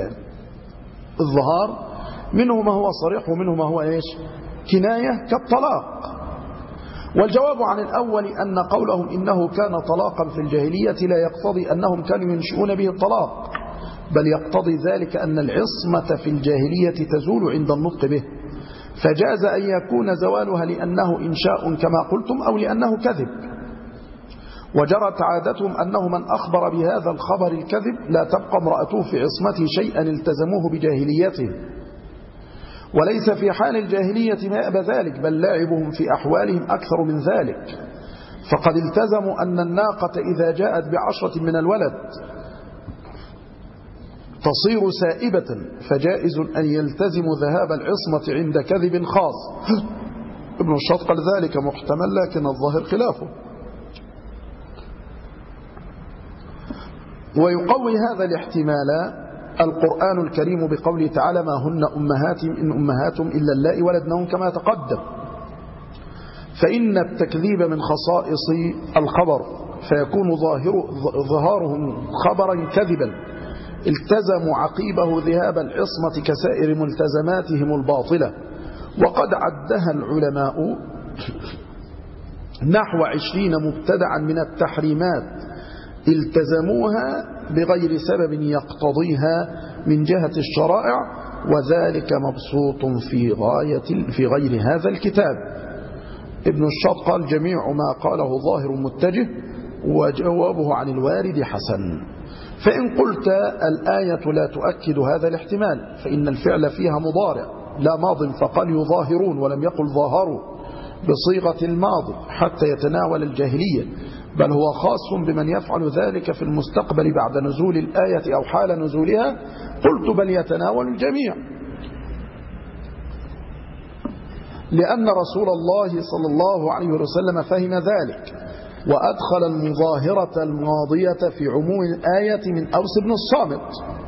الظهار منه ما هو صريح ومنه ما هو إيش؟ كناية كالطلاق. والجواب عن الأول أن قولهم إنه كان طلاقا في الجاهلية لا يقتضي أنهم كانوا ينشئون به الطلاق، بل يقتضي ذلك أن العصمة في الجاهلية تزول عند النطق به، فجاز أن يكون زوالها لأنه إنشاء كما قلتم، أو لأنه كذب. وجرت عادتهم أنه من أخبر بهذا الخبر الكذب لا تبقى امرأته في عصمته شيئا التزموه بجاهليته، وليس في حال الجاهلية ما أبى ذلك، بل لاعبهم في أحوالهم أكثر من ذلك. فقد التزموا أن الناقة إذا جاءت ب10 من الولد تصير سائبة، فجائز أن يلتزموا ذهاب العصمة عند كذب خاص. ابن الشاط قال ذلك محتمل، لكن الظاهر خلافه. ويقوي هذا الاحتمال القرآن الكريم بقوله تعالى: ما هن أمهاتهم إن أمهاتهم إلا اللائي ولدنهم، كما تقدم. فإن التكذيب من خصائص الخبر، فيكون ظهارهم خبرا كذبا، التزموا عقيبه ذهاب العصمة كسائر ملتزماتهم الباطلة. وقد عدها العلماء نحو 20 مبتدعا من التحريمات التزموها بغير سبب يقتضيها من جهة الشرائع، وذلك مبسوط في غير هذا الكتاب. ابن الشاط قال: جميع ما قاله ظاهر متجه، وجوابه عن الوارد حسن. فإن قلت الآية لا تؤكد هذا الاحتمال، فإن الفعل فيها مضارع لا ماض، فقال يظاهرون ولم يقل ظاهروا بصيغة الماضي حتى يتناول الجاهلية، بل هو خاص بمن يفعل ذلك في المستقبل بعد نزول الآية أو حال نزولها. قلت: بل يتناول الجميع، لأن رسول الله صلى الله عليه وسلم فهم ذلك، وأدخل المظاهرة الماضية في عموم الآية من أوس بن الصامت،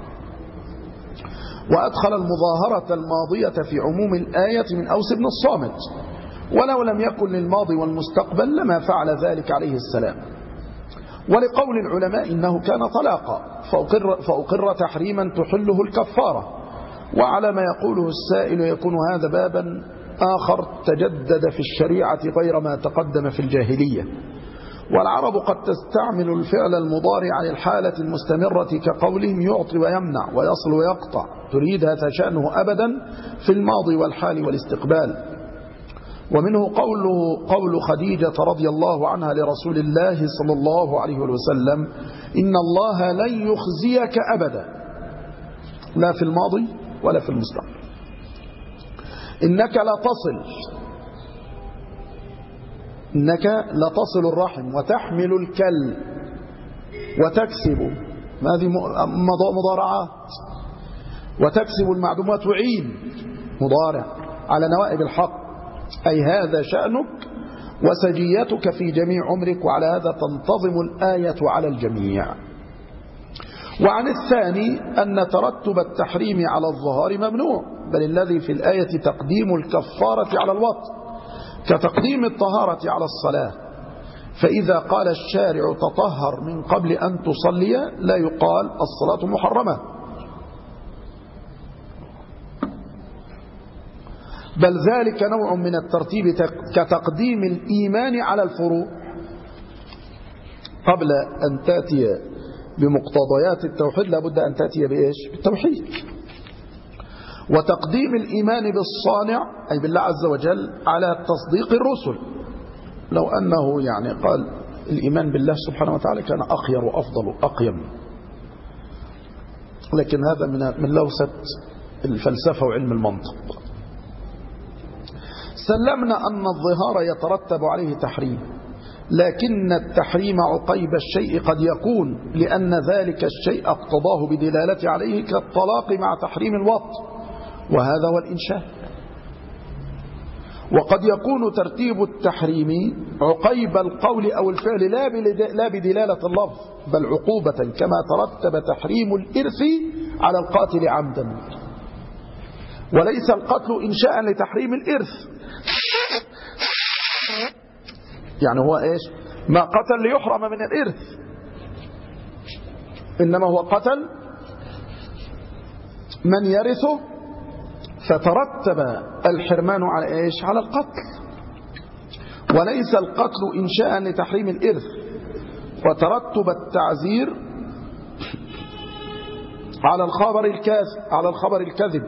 ولو لم يكن للماضي والمستقبل لما فعل ذلك عليه السلام. ولقول العلماء إنه كان طلاقا فأقر تحريما تحله الكفارة. وعلى ما يقوله السائل يكون هذا بابا آخر تجدد في الشريعة غير ما تقدم في الجاهلية. والعرب قد تستعمل الفعل المضارع للحالة المستمرة، كقولهم يعطي ويمنع ويصل ويقطع، تريد هذا شأنه أبدا في الماضي والحال والاستقبال. ومنه قول خديجة رضي الله عنها لرسول الله صلى الله عليه وسلم: إن الله لن يخزيك أبدا، لا في الماضي ولا في المستقبل، إنك لتصل الرحم وتحمل الكل وتكسب، هذه مضارعات، وتكسب المعدومات وعين مضارع على نوائب الحق، أي هذا شأنك وسجيتك في جميع عمرك، وعلى هذا تنتظم الآية على الجميع. وعن الثاني أن ترتب التحريم على الظهار ممنوع، بل الذي في الآية تقديم الكفارة على الوطء كتقديم الطهارة على الصلاة. فإذا قال الشارع تطهر من قبل أن تصلي، لا يقال الصلاة محرمة، بل ذلك نوع من الترتيب كتقديم الإيمان على الفروع قبل أن تأتي بمقتضيات التوحيد. لابد أن تأتي بإيش؟ بالتوحيد. وتقديم الإيمان بالصانع أي بالله عز وجل على تصديق الرسل، لو أنه يعني قال الإيمان بالله سبحانه وتعالى كان أخير وأفضل وأقيم، لكن هذا من لوثة الفلسفة وعلم المنطق. سلمنا أن الظهار يترتب عليه تحريم، لكن التحريم عقيب الشيء قد يكون لأن ذلك الشيء اقتضاه بدلالة عليه، كالطلاق مع تحريم الوطء، وهذا هو الإنشاء. وقد يكون ترتيب التحريم عقيب القول أو الفعل لا بدلالة اللفظ، بل عقوبة، كما ترتب تحريم الإرث على القاتل عمدا، وليس القتل إنشاء لتحريم الإرث. يعني هو إيش؟ ما قتل ليحرم من الإرث، إنما هو قتل من يرثه، فترتب الحرمان على إيش؟ على القتل، وليس القتل إنشاء لتحريم الإرث. وترتب التعزير على الخبر الكاذب،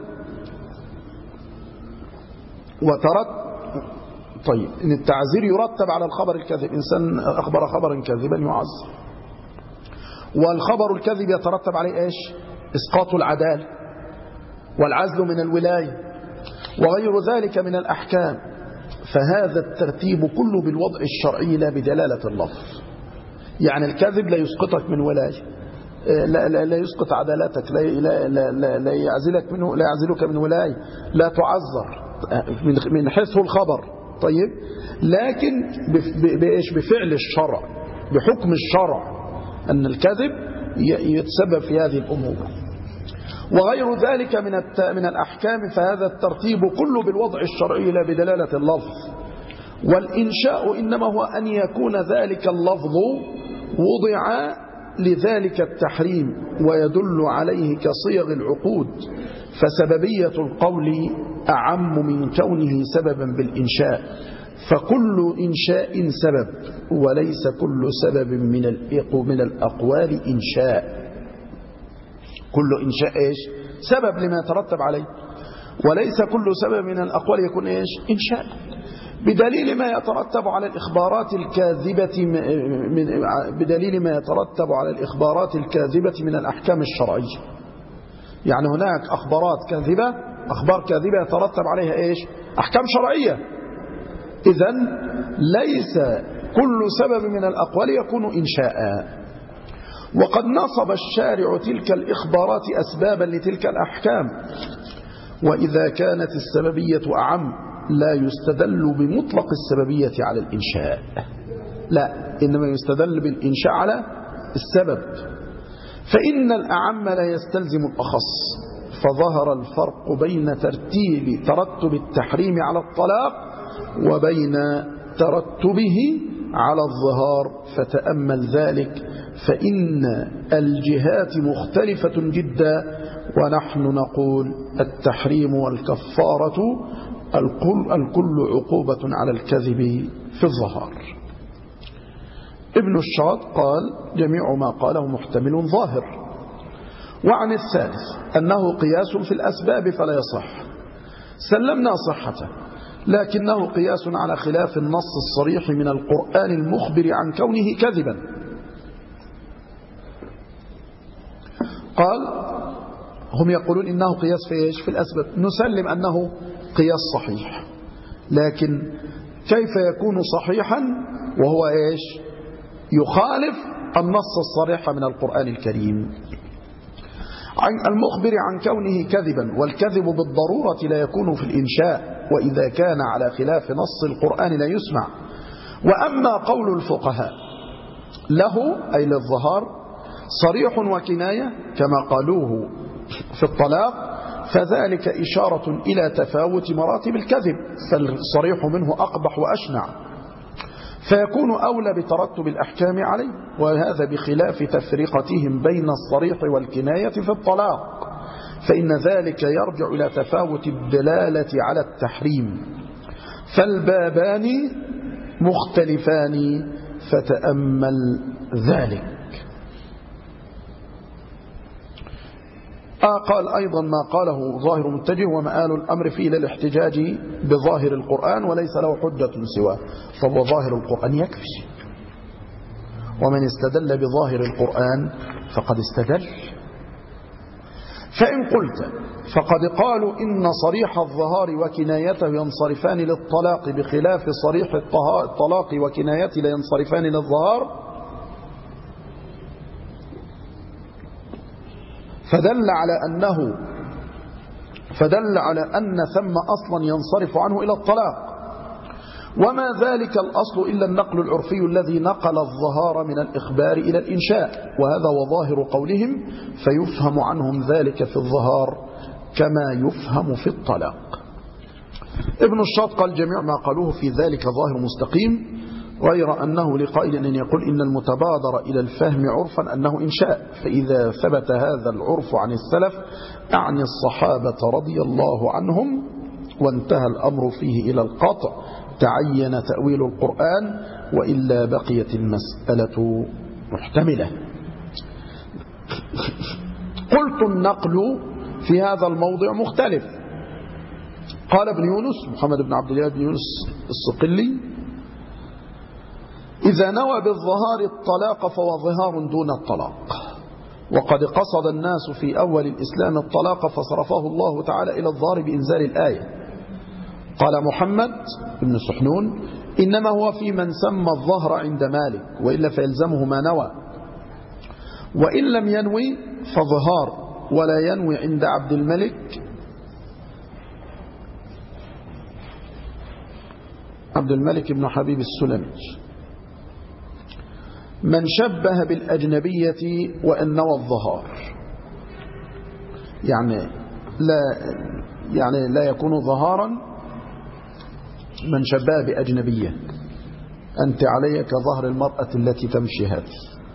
طيب إن التعزير يرتب على الخبر الكاذب، إنسان أخبر خبرا كاذبا يعزر، والخبر الكاذب يترتب عليه إيش؟ إسقاط العدالة والعزل من الولاية وغير ذلك من الأحكام. فهذا الترتيب كله بالوضع الشرعي لا بدلالة اللفظ. يعني الكذب لا يسقطك من ولاية، لا يسقط عدالتك، لا يعزلك منه، لا يعزلك من ولاية، لا تعذر من حيث الخبر. طيب، لكن بفعل الشرع، بحكم الشرع أن الكذب يتسبب في هذه الأمور. وغير ذلك من الأحكام فهذا الترتيب كله بالوضع الشرعي لا بدلالة اللفظ. والإنشاء إنما هو أن يكون ذلك اللفظ وضع لذلك التحريم ويدل عليه كصيغ العقود، فسببية القول أعم من كونه سببا بالإنشاء، فكل إنشاء سبب وليس كل سبب من الأقوال إنشاء. كل إنشاء إيش؟ سبب لما يترتب عليه، وليس كل سبب من الأقوال يكون إيش؟ إنشاء، بدليل ما يترتب على الإخبارات الكاذبة من الأحكام الشرعية. يعني هناك أخبار كاذبة يترتب عليها إيش؟ أحكام شرعية. إذن ليس كل سبب من الأقوال يكون إنشاء. وقد نصب الشارع تلك الإخبارات أسبابا لتلك الأحكام، وإذا كانت السببية أعم لا يستدل بمطلق السببية على الإنشاء، لا، إنما يستدل بالإنشاء على السبب، فإن الأعم لا يستلزم الأخص. فظهر الفرق بين ترتب التحريم على الطلاق وبين ترتبه على الظهار، فتأمل ذلك، فإن الجهات مختلفة جدا، ونحن نقول التحريم والكفارة الكل عقوبة على الكذب في الظهار. ابن الشاط قال: جميع ما قاله محتمل ظاهر. وعن الثالث أنه قياس في الأسباب فلا يصح، سلمنا صحته، لكنه قياس على خلاف النص الصريح من القرآن المخبر عن كونه كذبا. قال: هم يقولون إنه قياس في إيش؟ في الأسباب. نسلم أنه قياس صحيح، لكن كيف يكون صحيحا وهو إيش؟ يخالف النص الصريح من القرآن الكريم عن المخبر عن كونه كذبا. والكذب بالضرورة لا يكون في الإنشاء، وإذا كان على خلاف نص القرآن لا يسمع. وأما قول الفقهاء له أي للظهار صريح وكناية كما قالوه في الطلاق، فذلك إشارة إلى تفاوت مراتب الكذب، فالصريح منه أقبح وأشنع، فيكون أولى بترتب الأحكام عليه، وهذا بخلاف تفرقتهم بين الصريح والكناية في الطلاق، فإن ذلك يرجع إلى تفاوت الدلالة على التحريم، فالبابان مختلفان، فتأمل ذلك. قال أيضا: ما قاله ظاهر متجه ومآل الأمر فيه للاحتجاج بظاهر القرآن وليس له حجة سواه، فهو ظاهر القرآن يكفي، ومن استدل بظاهر القرآن فقد استدل. فإن قلت فقد قالوا إن صريح الظهار وكنايته ينصرفان للطلاق بخلاف صريح الطلاق وكنايته لا ينصرفان للظهار، فدل على أن ثم أصلا ينصرف عنه إلى الطلاق، وما ذلك الأصل إلا النقل العرفي الذي نقل الظهار من الإخبار إلى الإنشاء، وهذا وظاهر قولهم، فيفهم عنهم ذلك في الظهار كما يفهم في الطلاق. ابن الشاط قال: جميع ما قالوه في ذلك ظاهر مستقيم، غير أنه لقائل أن يقول إن المتبادر إلى الفهم عرفا أنه إنشاء، فإذا ثبت هذا العرف عن السلف أعني الصحابة رضي الله عنهم وانتهى الأمر فيه إلى القطع تعين تأويل القرآن، وإلا بقيت المسألة محتملة. قلت: النقل في هذا الموضع مختلف. قال ابن يونس محمد بن عبد الله بن يونس الصقلي: إذا نوى بالظهار الطلاق فهو ظهار دون الطلاق، وقد قصد الناس في أول الإسلام الطلاق فصرفه الله تعالى إلى الظهار بإنزال الآية. قال محمد: بن سحنون إنما هو في من سمى الظهر عند مالك، وإلا فيلزمه ما نوى، وإن لم ينوي فظهار، ولا ينوي عند عبد الملك بن حبيب السلمي. من شبه بالأجنبية وإن نوى الظهار، يعني لا يكون ظهارا من شبه بأجنبية، أنت علي كظهر المرأة التي تمشي هذه.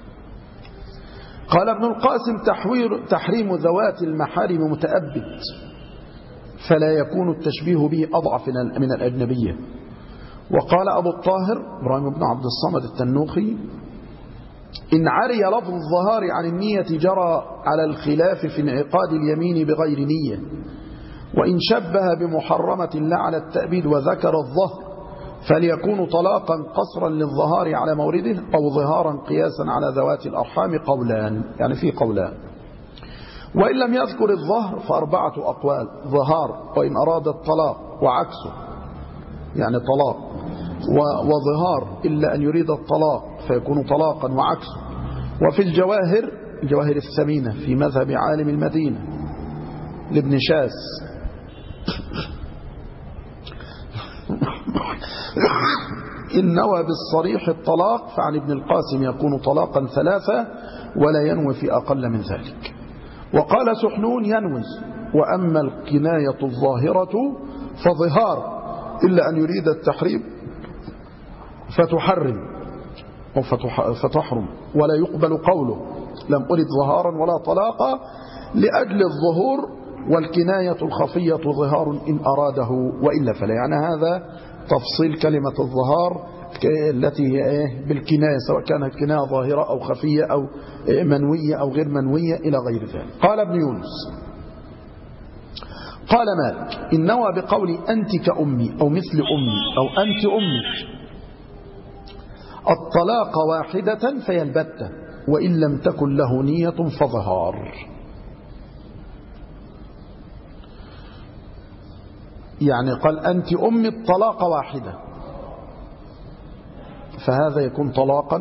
قال ابن القاسم تحريم ذوات المحارم متأبد، فلا يكون التشبيه به أضعف من الأجنبية. وقال أبو الطاهر إبراهيم بن عبد الصمد التنوخي إن عري لفظ الظهار عن النية جرى على الخلاف في انعقاد اليمين بغير نية، وإن شبه بمحرمة لا على التأبيد وذكر الظهر فليكون طلاقا قصرا للظهار على مورده أو ظهارا قياسا على ذوات الأرحام قولان، يعني في قولان. وإن لم يذكر الظهر فأربعة أقوال: ظهار وإن أراد الطلاق وعكسه يعني طلاق، وظهار إلا أن يريد الطلاق فيكون طلاقا وعكسه. وفي الجواهر الثمينة في مذهب عالم المدينة لابن شاس إن نوى بالصريح الطلاق فعن ابن القاسم يكون طلاقا ثلاثة ولا ينوي في أقل من ذلك. وقال سحنون ينوي، وأما الكناية الظاهرة فظهار إلا أن يريد التحريم فتحرم أو فتحرم ولا يقبل قوله لم أرد ظهارا ولا طلاقا لأجل الظهور، والكناية الخفية ظهار إن أراده وإلا فلا. يعني هذا تفصيل كلمة الظهار التي هي بالكناية، سواء كانت كناية ظاهرة أو خفية أو منوية أو غير منوية إلى غير ذلك. قال ابن يونس قال مالك إن نوى بقول أنت كأمي أو مثل أمي أو أنت أمي الطلاق واحدة فهي البتة، وإن لم تكن له نية فظهار. يعني قال أنت أمي الطلاق واحدة، فهذا يكون طلاقا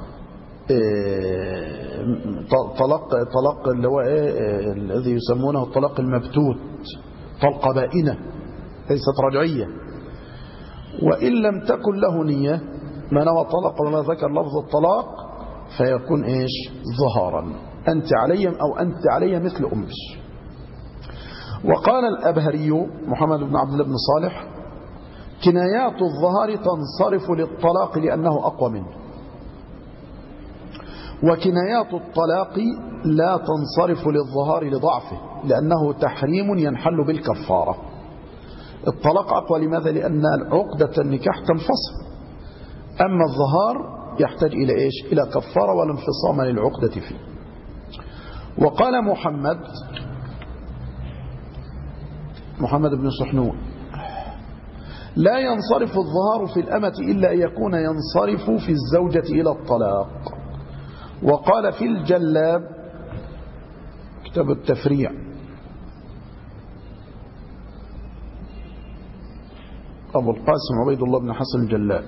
طلاق اللي هو الذي يسمونه الطلاق المبتوت، طلقة بائنة ليست رجعية. وإن لم تكن له نية ما نوى طلاق ولا ذكر لفظ الطلاق فيكون ظهارا، أنت علي أو أنت علي مثل أمي. وقال الأبهري محمد بن عبد الله بن صالح كنايات الظهار تنصرف للطلاق لأنه أقوى منه، وكنايات الطلاق لا تنصرف للظهار لضعفه لأنه تحريم ينحل بالكفارة. الطلاق أقوى لماذا؟ لأن عقدة النكاح تنفصل، أما الظهار يحتاج إلى إلى كفارة والانفصام للعقدة فيه. وقال محمد بن سحنون لا ينصرف الظهار في الأمة إلا أن يكون ينصرف في الزوجة إلى الطلاق. وقال في الجلاب كتاب التفريع أبو القاسم عبيد الله بن حسن الجلاب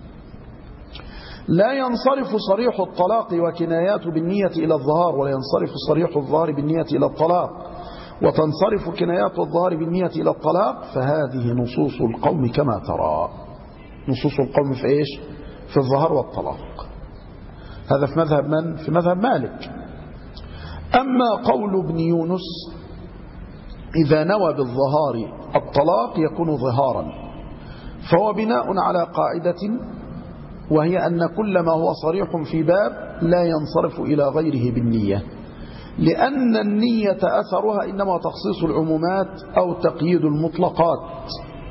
لا ينصرف صريح الطلاق وكنايات بالنية إلى الظهار، ولا ينصرف صريح الظهار بالنية إلى الطلاق، وتنصرف كنايات الظهار بالنية إلى الطلاق. فهذه نصوص القوم كما ترى، نصوص القوم في في الظهار والطلاق. هذا في مذهب من؟ في مذهب مالك. أما قول ابن يونس إذا نوى بالظهار الطلاق يكون ظهارا، فهو بناء على قاعدة، وهي أن كل ما هو صريح في باب لا ينصرف إلى غيره بالنية، لأن النية أثرها إنما تخصيص العمومات أو تقييد المطلقات،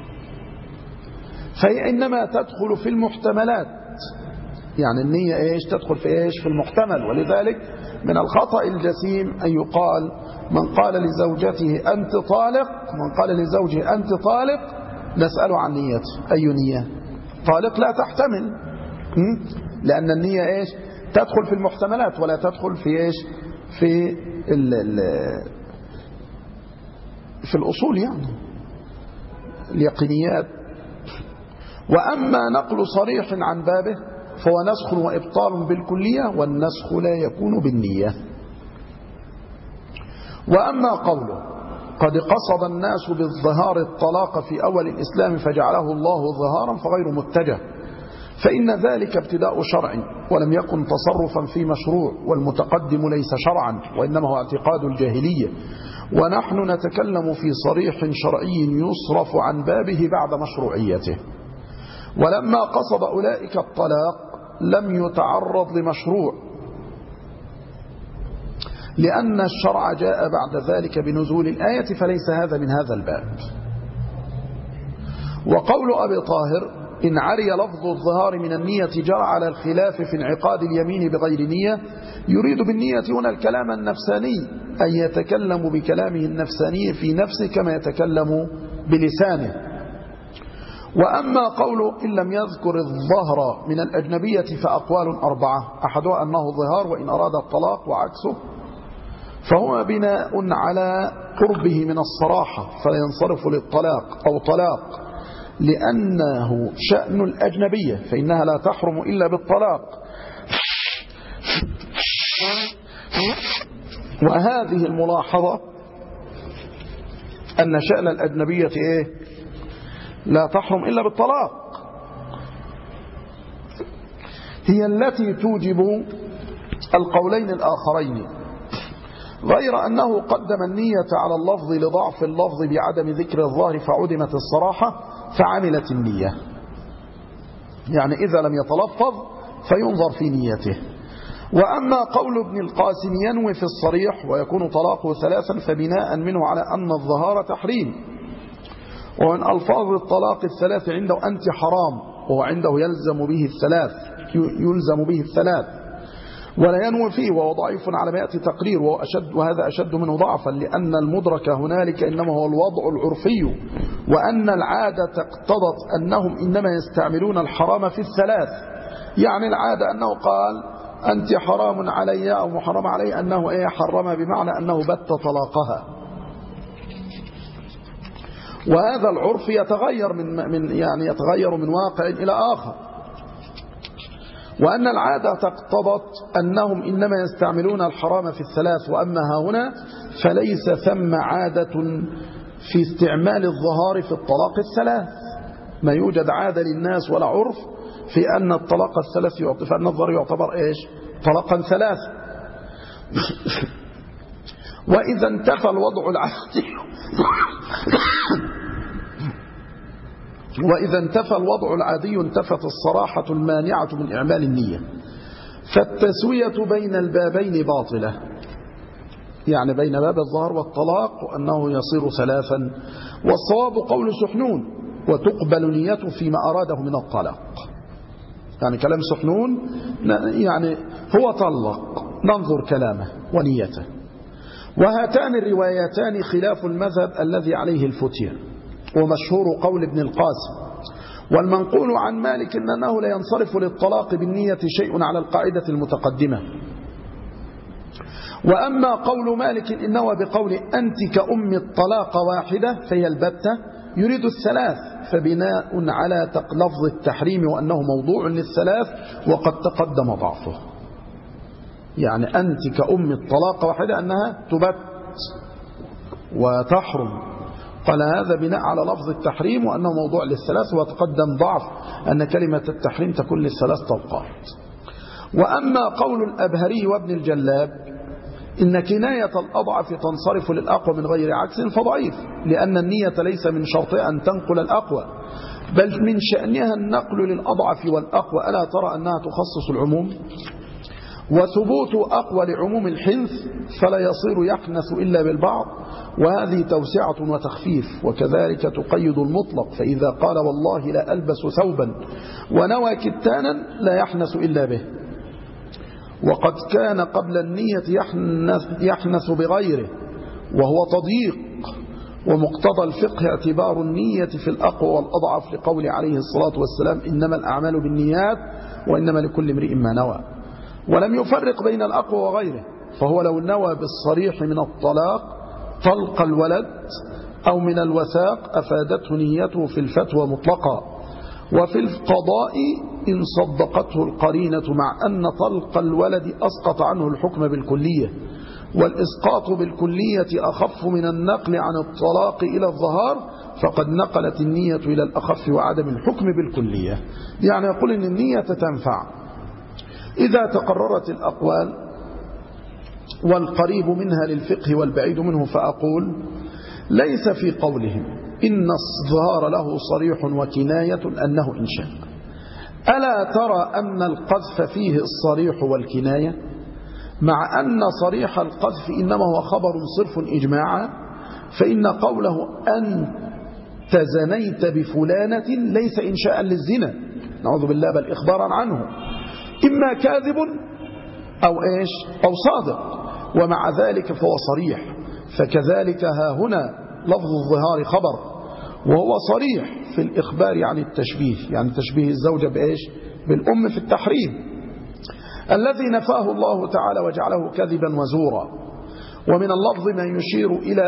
فهي إنما تدخل في المحتملات. يعني النية تدخل في المحتمل. ولذلك من الخطأ الجسيم أن يقال من قال لزوجته أنت طالق، من قال لزوجه أنت طالق نسأله عن نيته، أي نية؟ طالق لا تحتمل، لأن النية تدخل في المحتملات ولا تدخل في في الأصول، يعني اليقينيات. وأما نقل صريح عن بابه فهو نسخ وإبطال بالكلية، والنسخ لا يكون بالنية. وأما قوله قد قصد الناس بالظهار الطلاق في أول الإسلام فجعله الله ظهارا فغير متجه، فإن ذلك ابتداء شرع ولم يكن تصرفا في مشروع، والمتقدم ليس شرعا وإنما هو اعتقاد الجاهلية، ونحن نتكلم في صريح شرعي يصرف عن بابه بعد مشروعيته. ولما قصد أولئك الطلاق لم يتعرض لمشروع، لأن الشرع جاء بعد ذلك بنزول الآية، فليس هذا من هذا الباب. وقول أبي طاهر إن عري لفظ الظهار من النية جرى على الخلاف في انعقاد اليمين بغير نية، يريد بالنية هنا الكلام النفساني، أن يتكلم بكلامه النفساني في نفسه كما يتكلم بلسانه. وأما قوله إن لم يذكر الظهر من الأجنبية فأقوال 4، أحدها أنه ظهار وإن أراد الطلاق وعكسه، فهو بناء على قربه من الصراحة فلا ينصرف للطلاق أو طلاق، لأنه شأن الأجنبية فإنها لا تحرم إلا بالطلاق. وهذه الملاحظة أن شأن الأجنبية لا تحرم إلا بالطلاق هي التي توجب القولين الآخرين، غير أنه قدم النية على اللفظ لضعف اللفظ بعدم ذكر الظاهر فعدمت الصراحة فعملت النية، يعني إذا لم يتلفظ فينظر في نيته. وأما قول ابن القاسم ينوي في الصريح ويكون طلاقه 3 فبناء منه على أن الظهار تحريم، ومن ألفاظ الطلاق 3 عنده أنت حرام، وهو عنده يلزم به الثلاث ولا ينوي فيه، وهو ضعيف على ما يأتي تقرير، وهذا أشد منه ضعفا، لأن المدرك هنالك إنما هو الوضع العرفي، وأن العادة اقتضت أنهم إنما يستعملون الحرام في 3. يعني العادة أنه قال أنت حرام علي أو محرم علي، أنه حرم بمعنى أنه بت طلاقها. وهذا العرف يتغير من واقع إلى آخر، وأن العادة اقتضت أنهم إنما يستعملون الحرام في 3، وأما هنا فليس ثم عادة في استعمال الظهار في الطلاق 3، ما يوجد عادة للناس ولا عرف في أن الطلاق 3 فأن الظهر يعتبر طلاقا 3. وإذا انتفى الوضع العادي انتفت الصراحة المانعة من إعمال النية، فالتسوية بين البابين باطلة، يعني بين باب الظهر والطلاق وأنه يصير 3. والصواب قول سحنون وتقبل نيته فيما أراده من الطلاق، يعني كلام سحنون يعني هو طلق، ننظر كلامه ونيته. وهاتان الروايتان خلاف المذهب الذي عليه الفتية، ومشهور قول ابن القاسم. والمنقول عن مالك أنه لا ينصرف للطلاق بالنية شيء على القاعدة المتقدمة. وأما قول مالك إنه بقول أنت كأم الطلاق واحدة فهي البتة يريد 3، فبناء على لفظ التحريم وأنه موضوع لل3 وقد تقدم ضعفه. يعني أنت كأم الطلاق واحدة أنها تبت وتحرم، قال هذا بناء على لفظ التحريم وأنه موضوع لل3، وتقدم ضعف أن كلمة التحريم تكون لل3 طلقات. وأما قول الأبهري وابن الجلاب إن كناية الأضعف تنصرف للأقوى من غير عكس فضعيف، لأن النية ليس من شرطها أن تنقل الأقوى، بل من شأنها النقل للأضعف والأقوى. ألا ترى أنها تخصص العموم؟ وثبوت أقوى لعموم الحنث فلا يصير يحنث إلا بالبعض، وهذه توسعة وتخفيف. وكذلك تقيد المطلق، فإذا قال والله لا ألبس ثوبا ونوى كتانا لا يحنث إلا به، وقد كان قبل النية يحنث بغيره وهو تضييق. ومقتضى الفقه اعتبار النية في الأقوى والأضعف، لقول عليه الصلاة والسلام إنما الأعمال بالنيات وإنما لكل امرئ ما نوى، ولم يفرق بين الأقوى وغيره. فهو لو نوى بالصريح من الطلاق طلق الولد أو من الوثاق أفادته نيته في الفتوى مطلقا، وفي القضاء إن صدقته القرينة مع أن طلق الولد أسقط عنه الحكم بالكلية، والإسقاط بالكلية أخف من النقل عن الطلاق إلى الظهار، فقد نقلت النية إلى الأخف وعدم الحكم بالكلية. يعني يقول إن النية تنفع إذا تقررت الأقوال والقريب منها للفقه والبعيد منه. فأقول ليس في قولهم إن الظهار له صريح وكناية أنه إنشاء. ألا ترى أن القذف فيه الصريح والكناية، مع أن صريح القذف إنما هو خبر صرف إجماعا، فإن قوله أنت زنيت بفلانة ليس إنشاء للزنا، نعوذ بالله، بل إخبارا عنه، إما كاذب أو إيش أو صادق، ومع ذلك فهو صريح. فكذلك ها هنا لفظ الظهار خبر، وهو صريح في الإخبار عن التشبيه، يعني تشبيه الزوجة بإيش بالأم في التحريم الذي نفاه الله تعالى وجعله كذبا وزورا. ومن اللفظ ما يشير إلى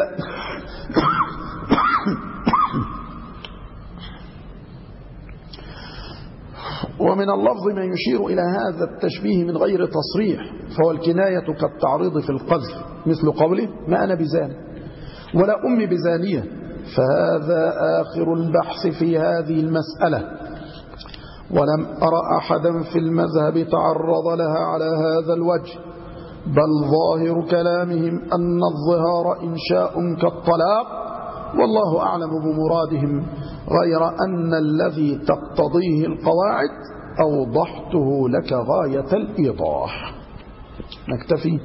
ومن اللفظ ما يشير إلى هذا التشبيه من غير تصريح، فهو الكناية كالتعريض في القذف، مثل قوله ما أنا بزان ولا أمي بزانية. فهذا آخر البحث في هذه المسألة، ولم أرى أحدا في المذهب تعرض لها على هذا الوجه، بل ظاهر كلامهم أن الظهار إنشاء كالطلاق، والله أعلم بمرادهم، غير أن الذي تقتضيه القواعد أوضحته لك غاية الإيضاح. نكتفي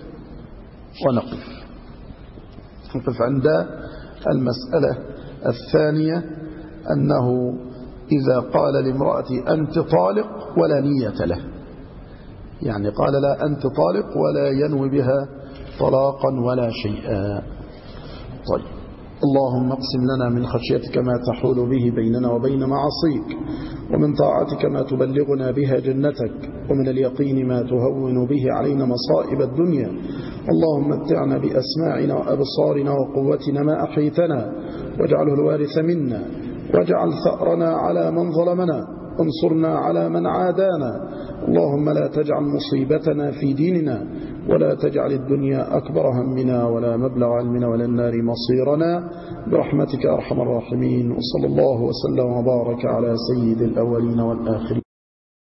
نقف عند المسألة الثانية، أنه إذا قال لامرأتي أنت طالق ولا نية له، يعني قال لا أنت طالق ولا ينوي بها طلاقا ولا شيئا. طيب، اللهم اقسم لنا من خشيتك ما تحول به بيننا وبين معاصيك، ومن طاعتك ما تبلغنا بها جنتك، ومن اليقين ما تهون به علينا مصائب الدنيا. اللهم متعنا بأسماعنا وأبصارنا وقوتنا ما أحيتنا، واجعله الوارث منا، واجعل ثأرنا على من ظلمنا، وانصرنا على من عادانا. اللهم لا تجعل مصيبتنا في ديننا، ولا تجعل الدنيا أكبر همنا ولا مبلغ علمنا ولا النار مصيرنا، برحمتك أرحم الراحمين. وصلى الله وسلم وبارك على سيد الأولين والآخرين.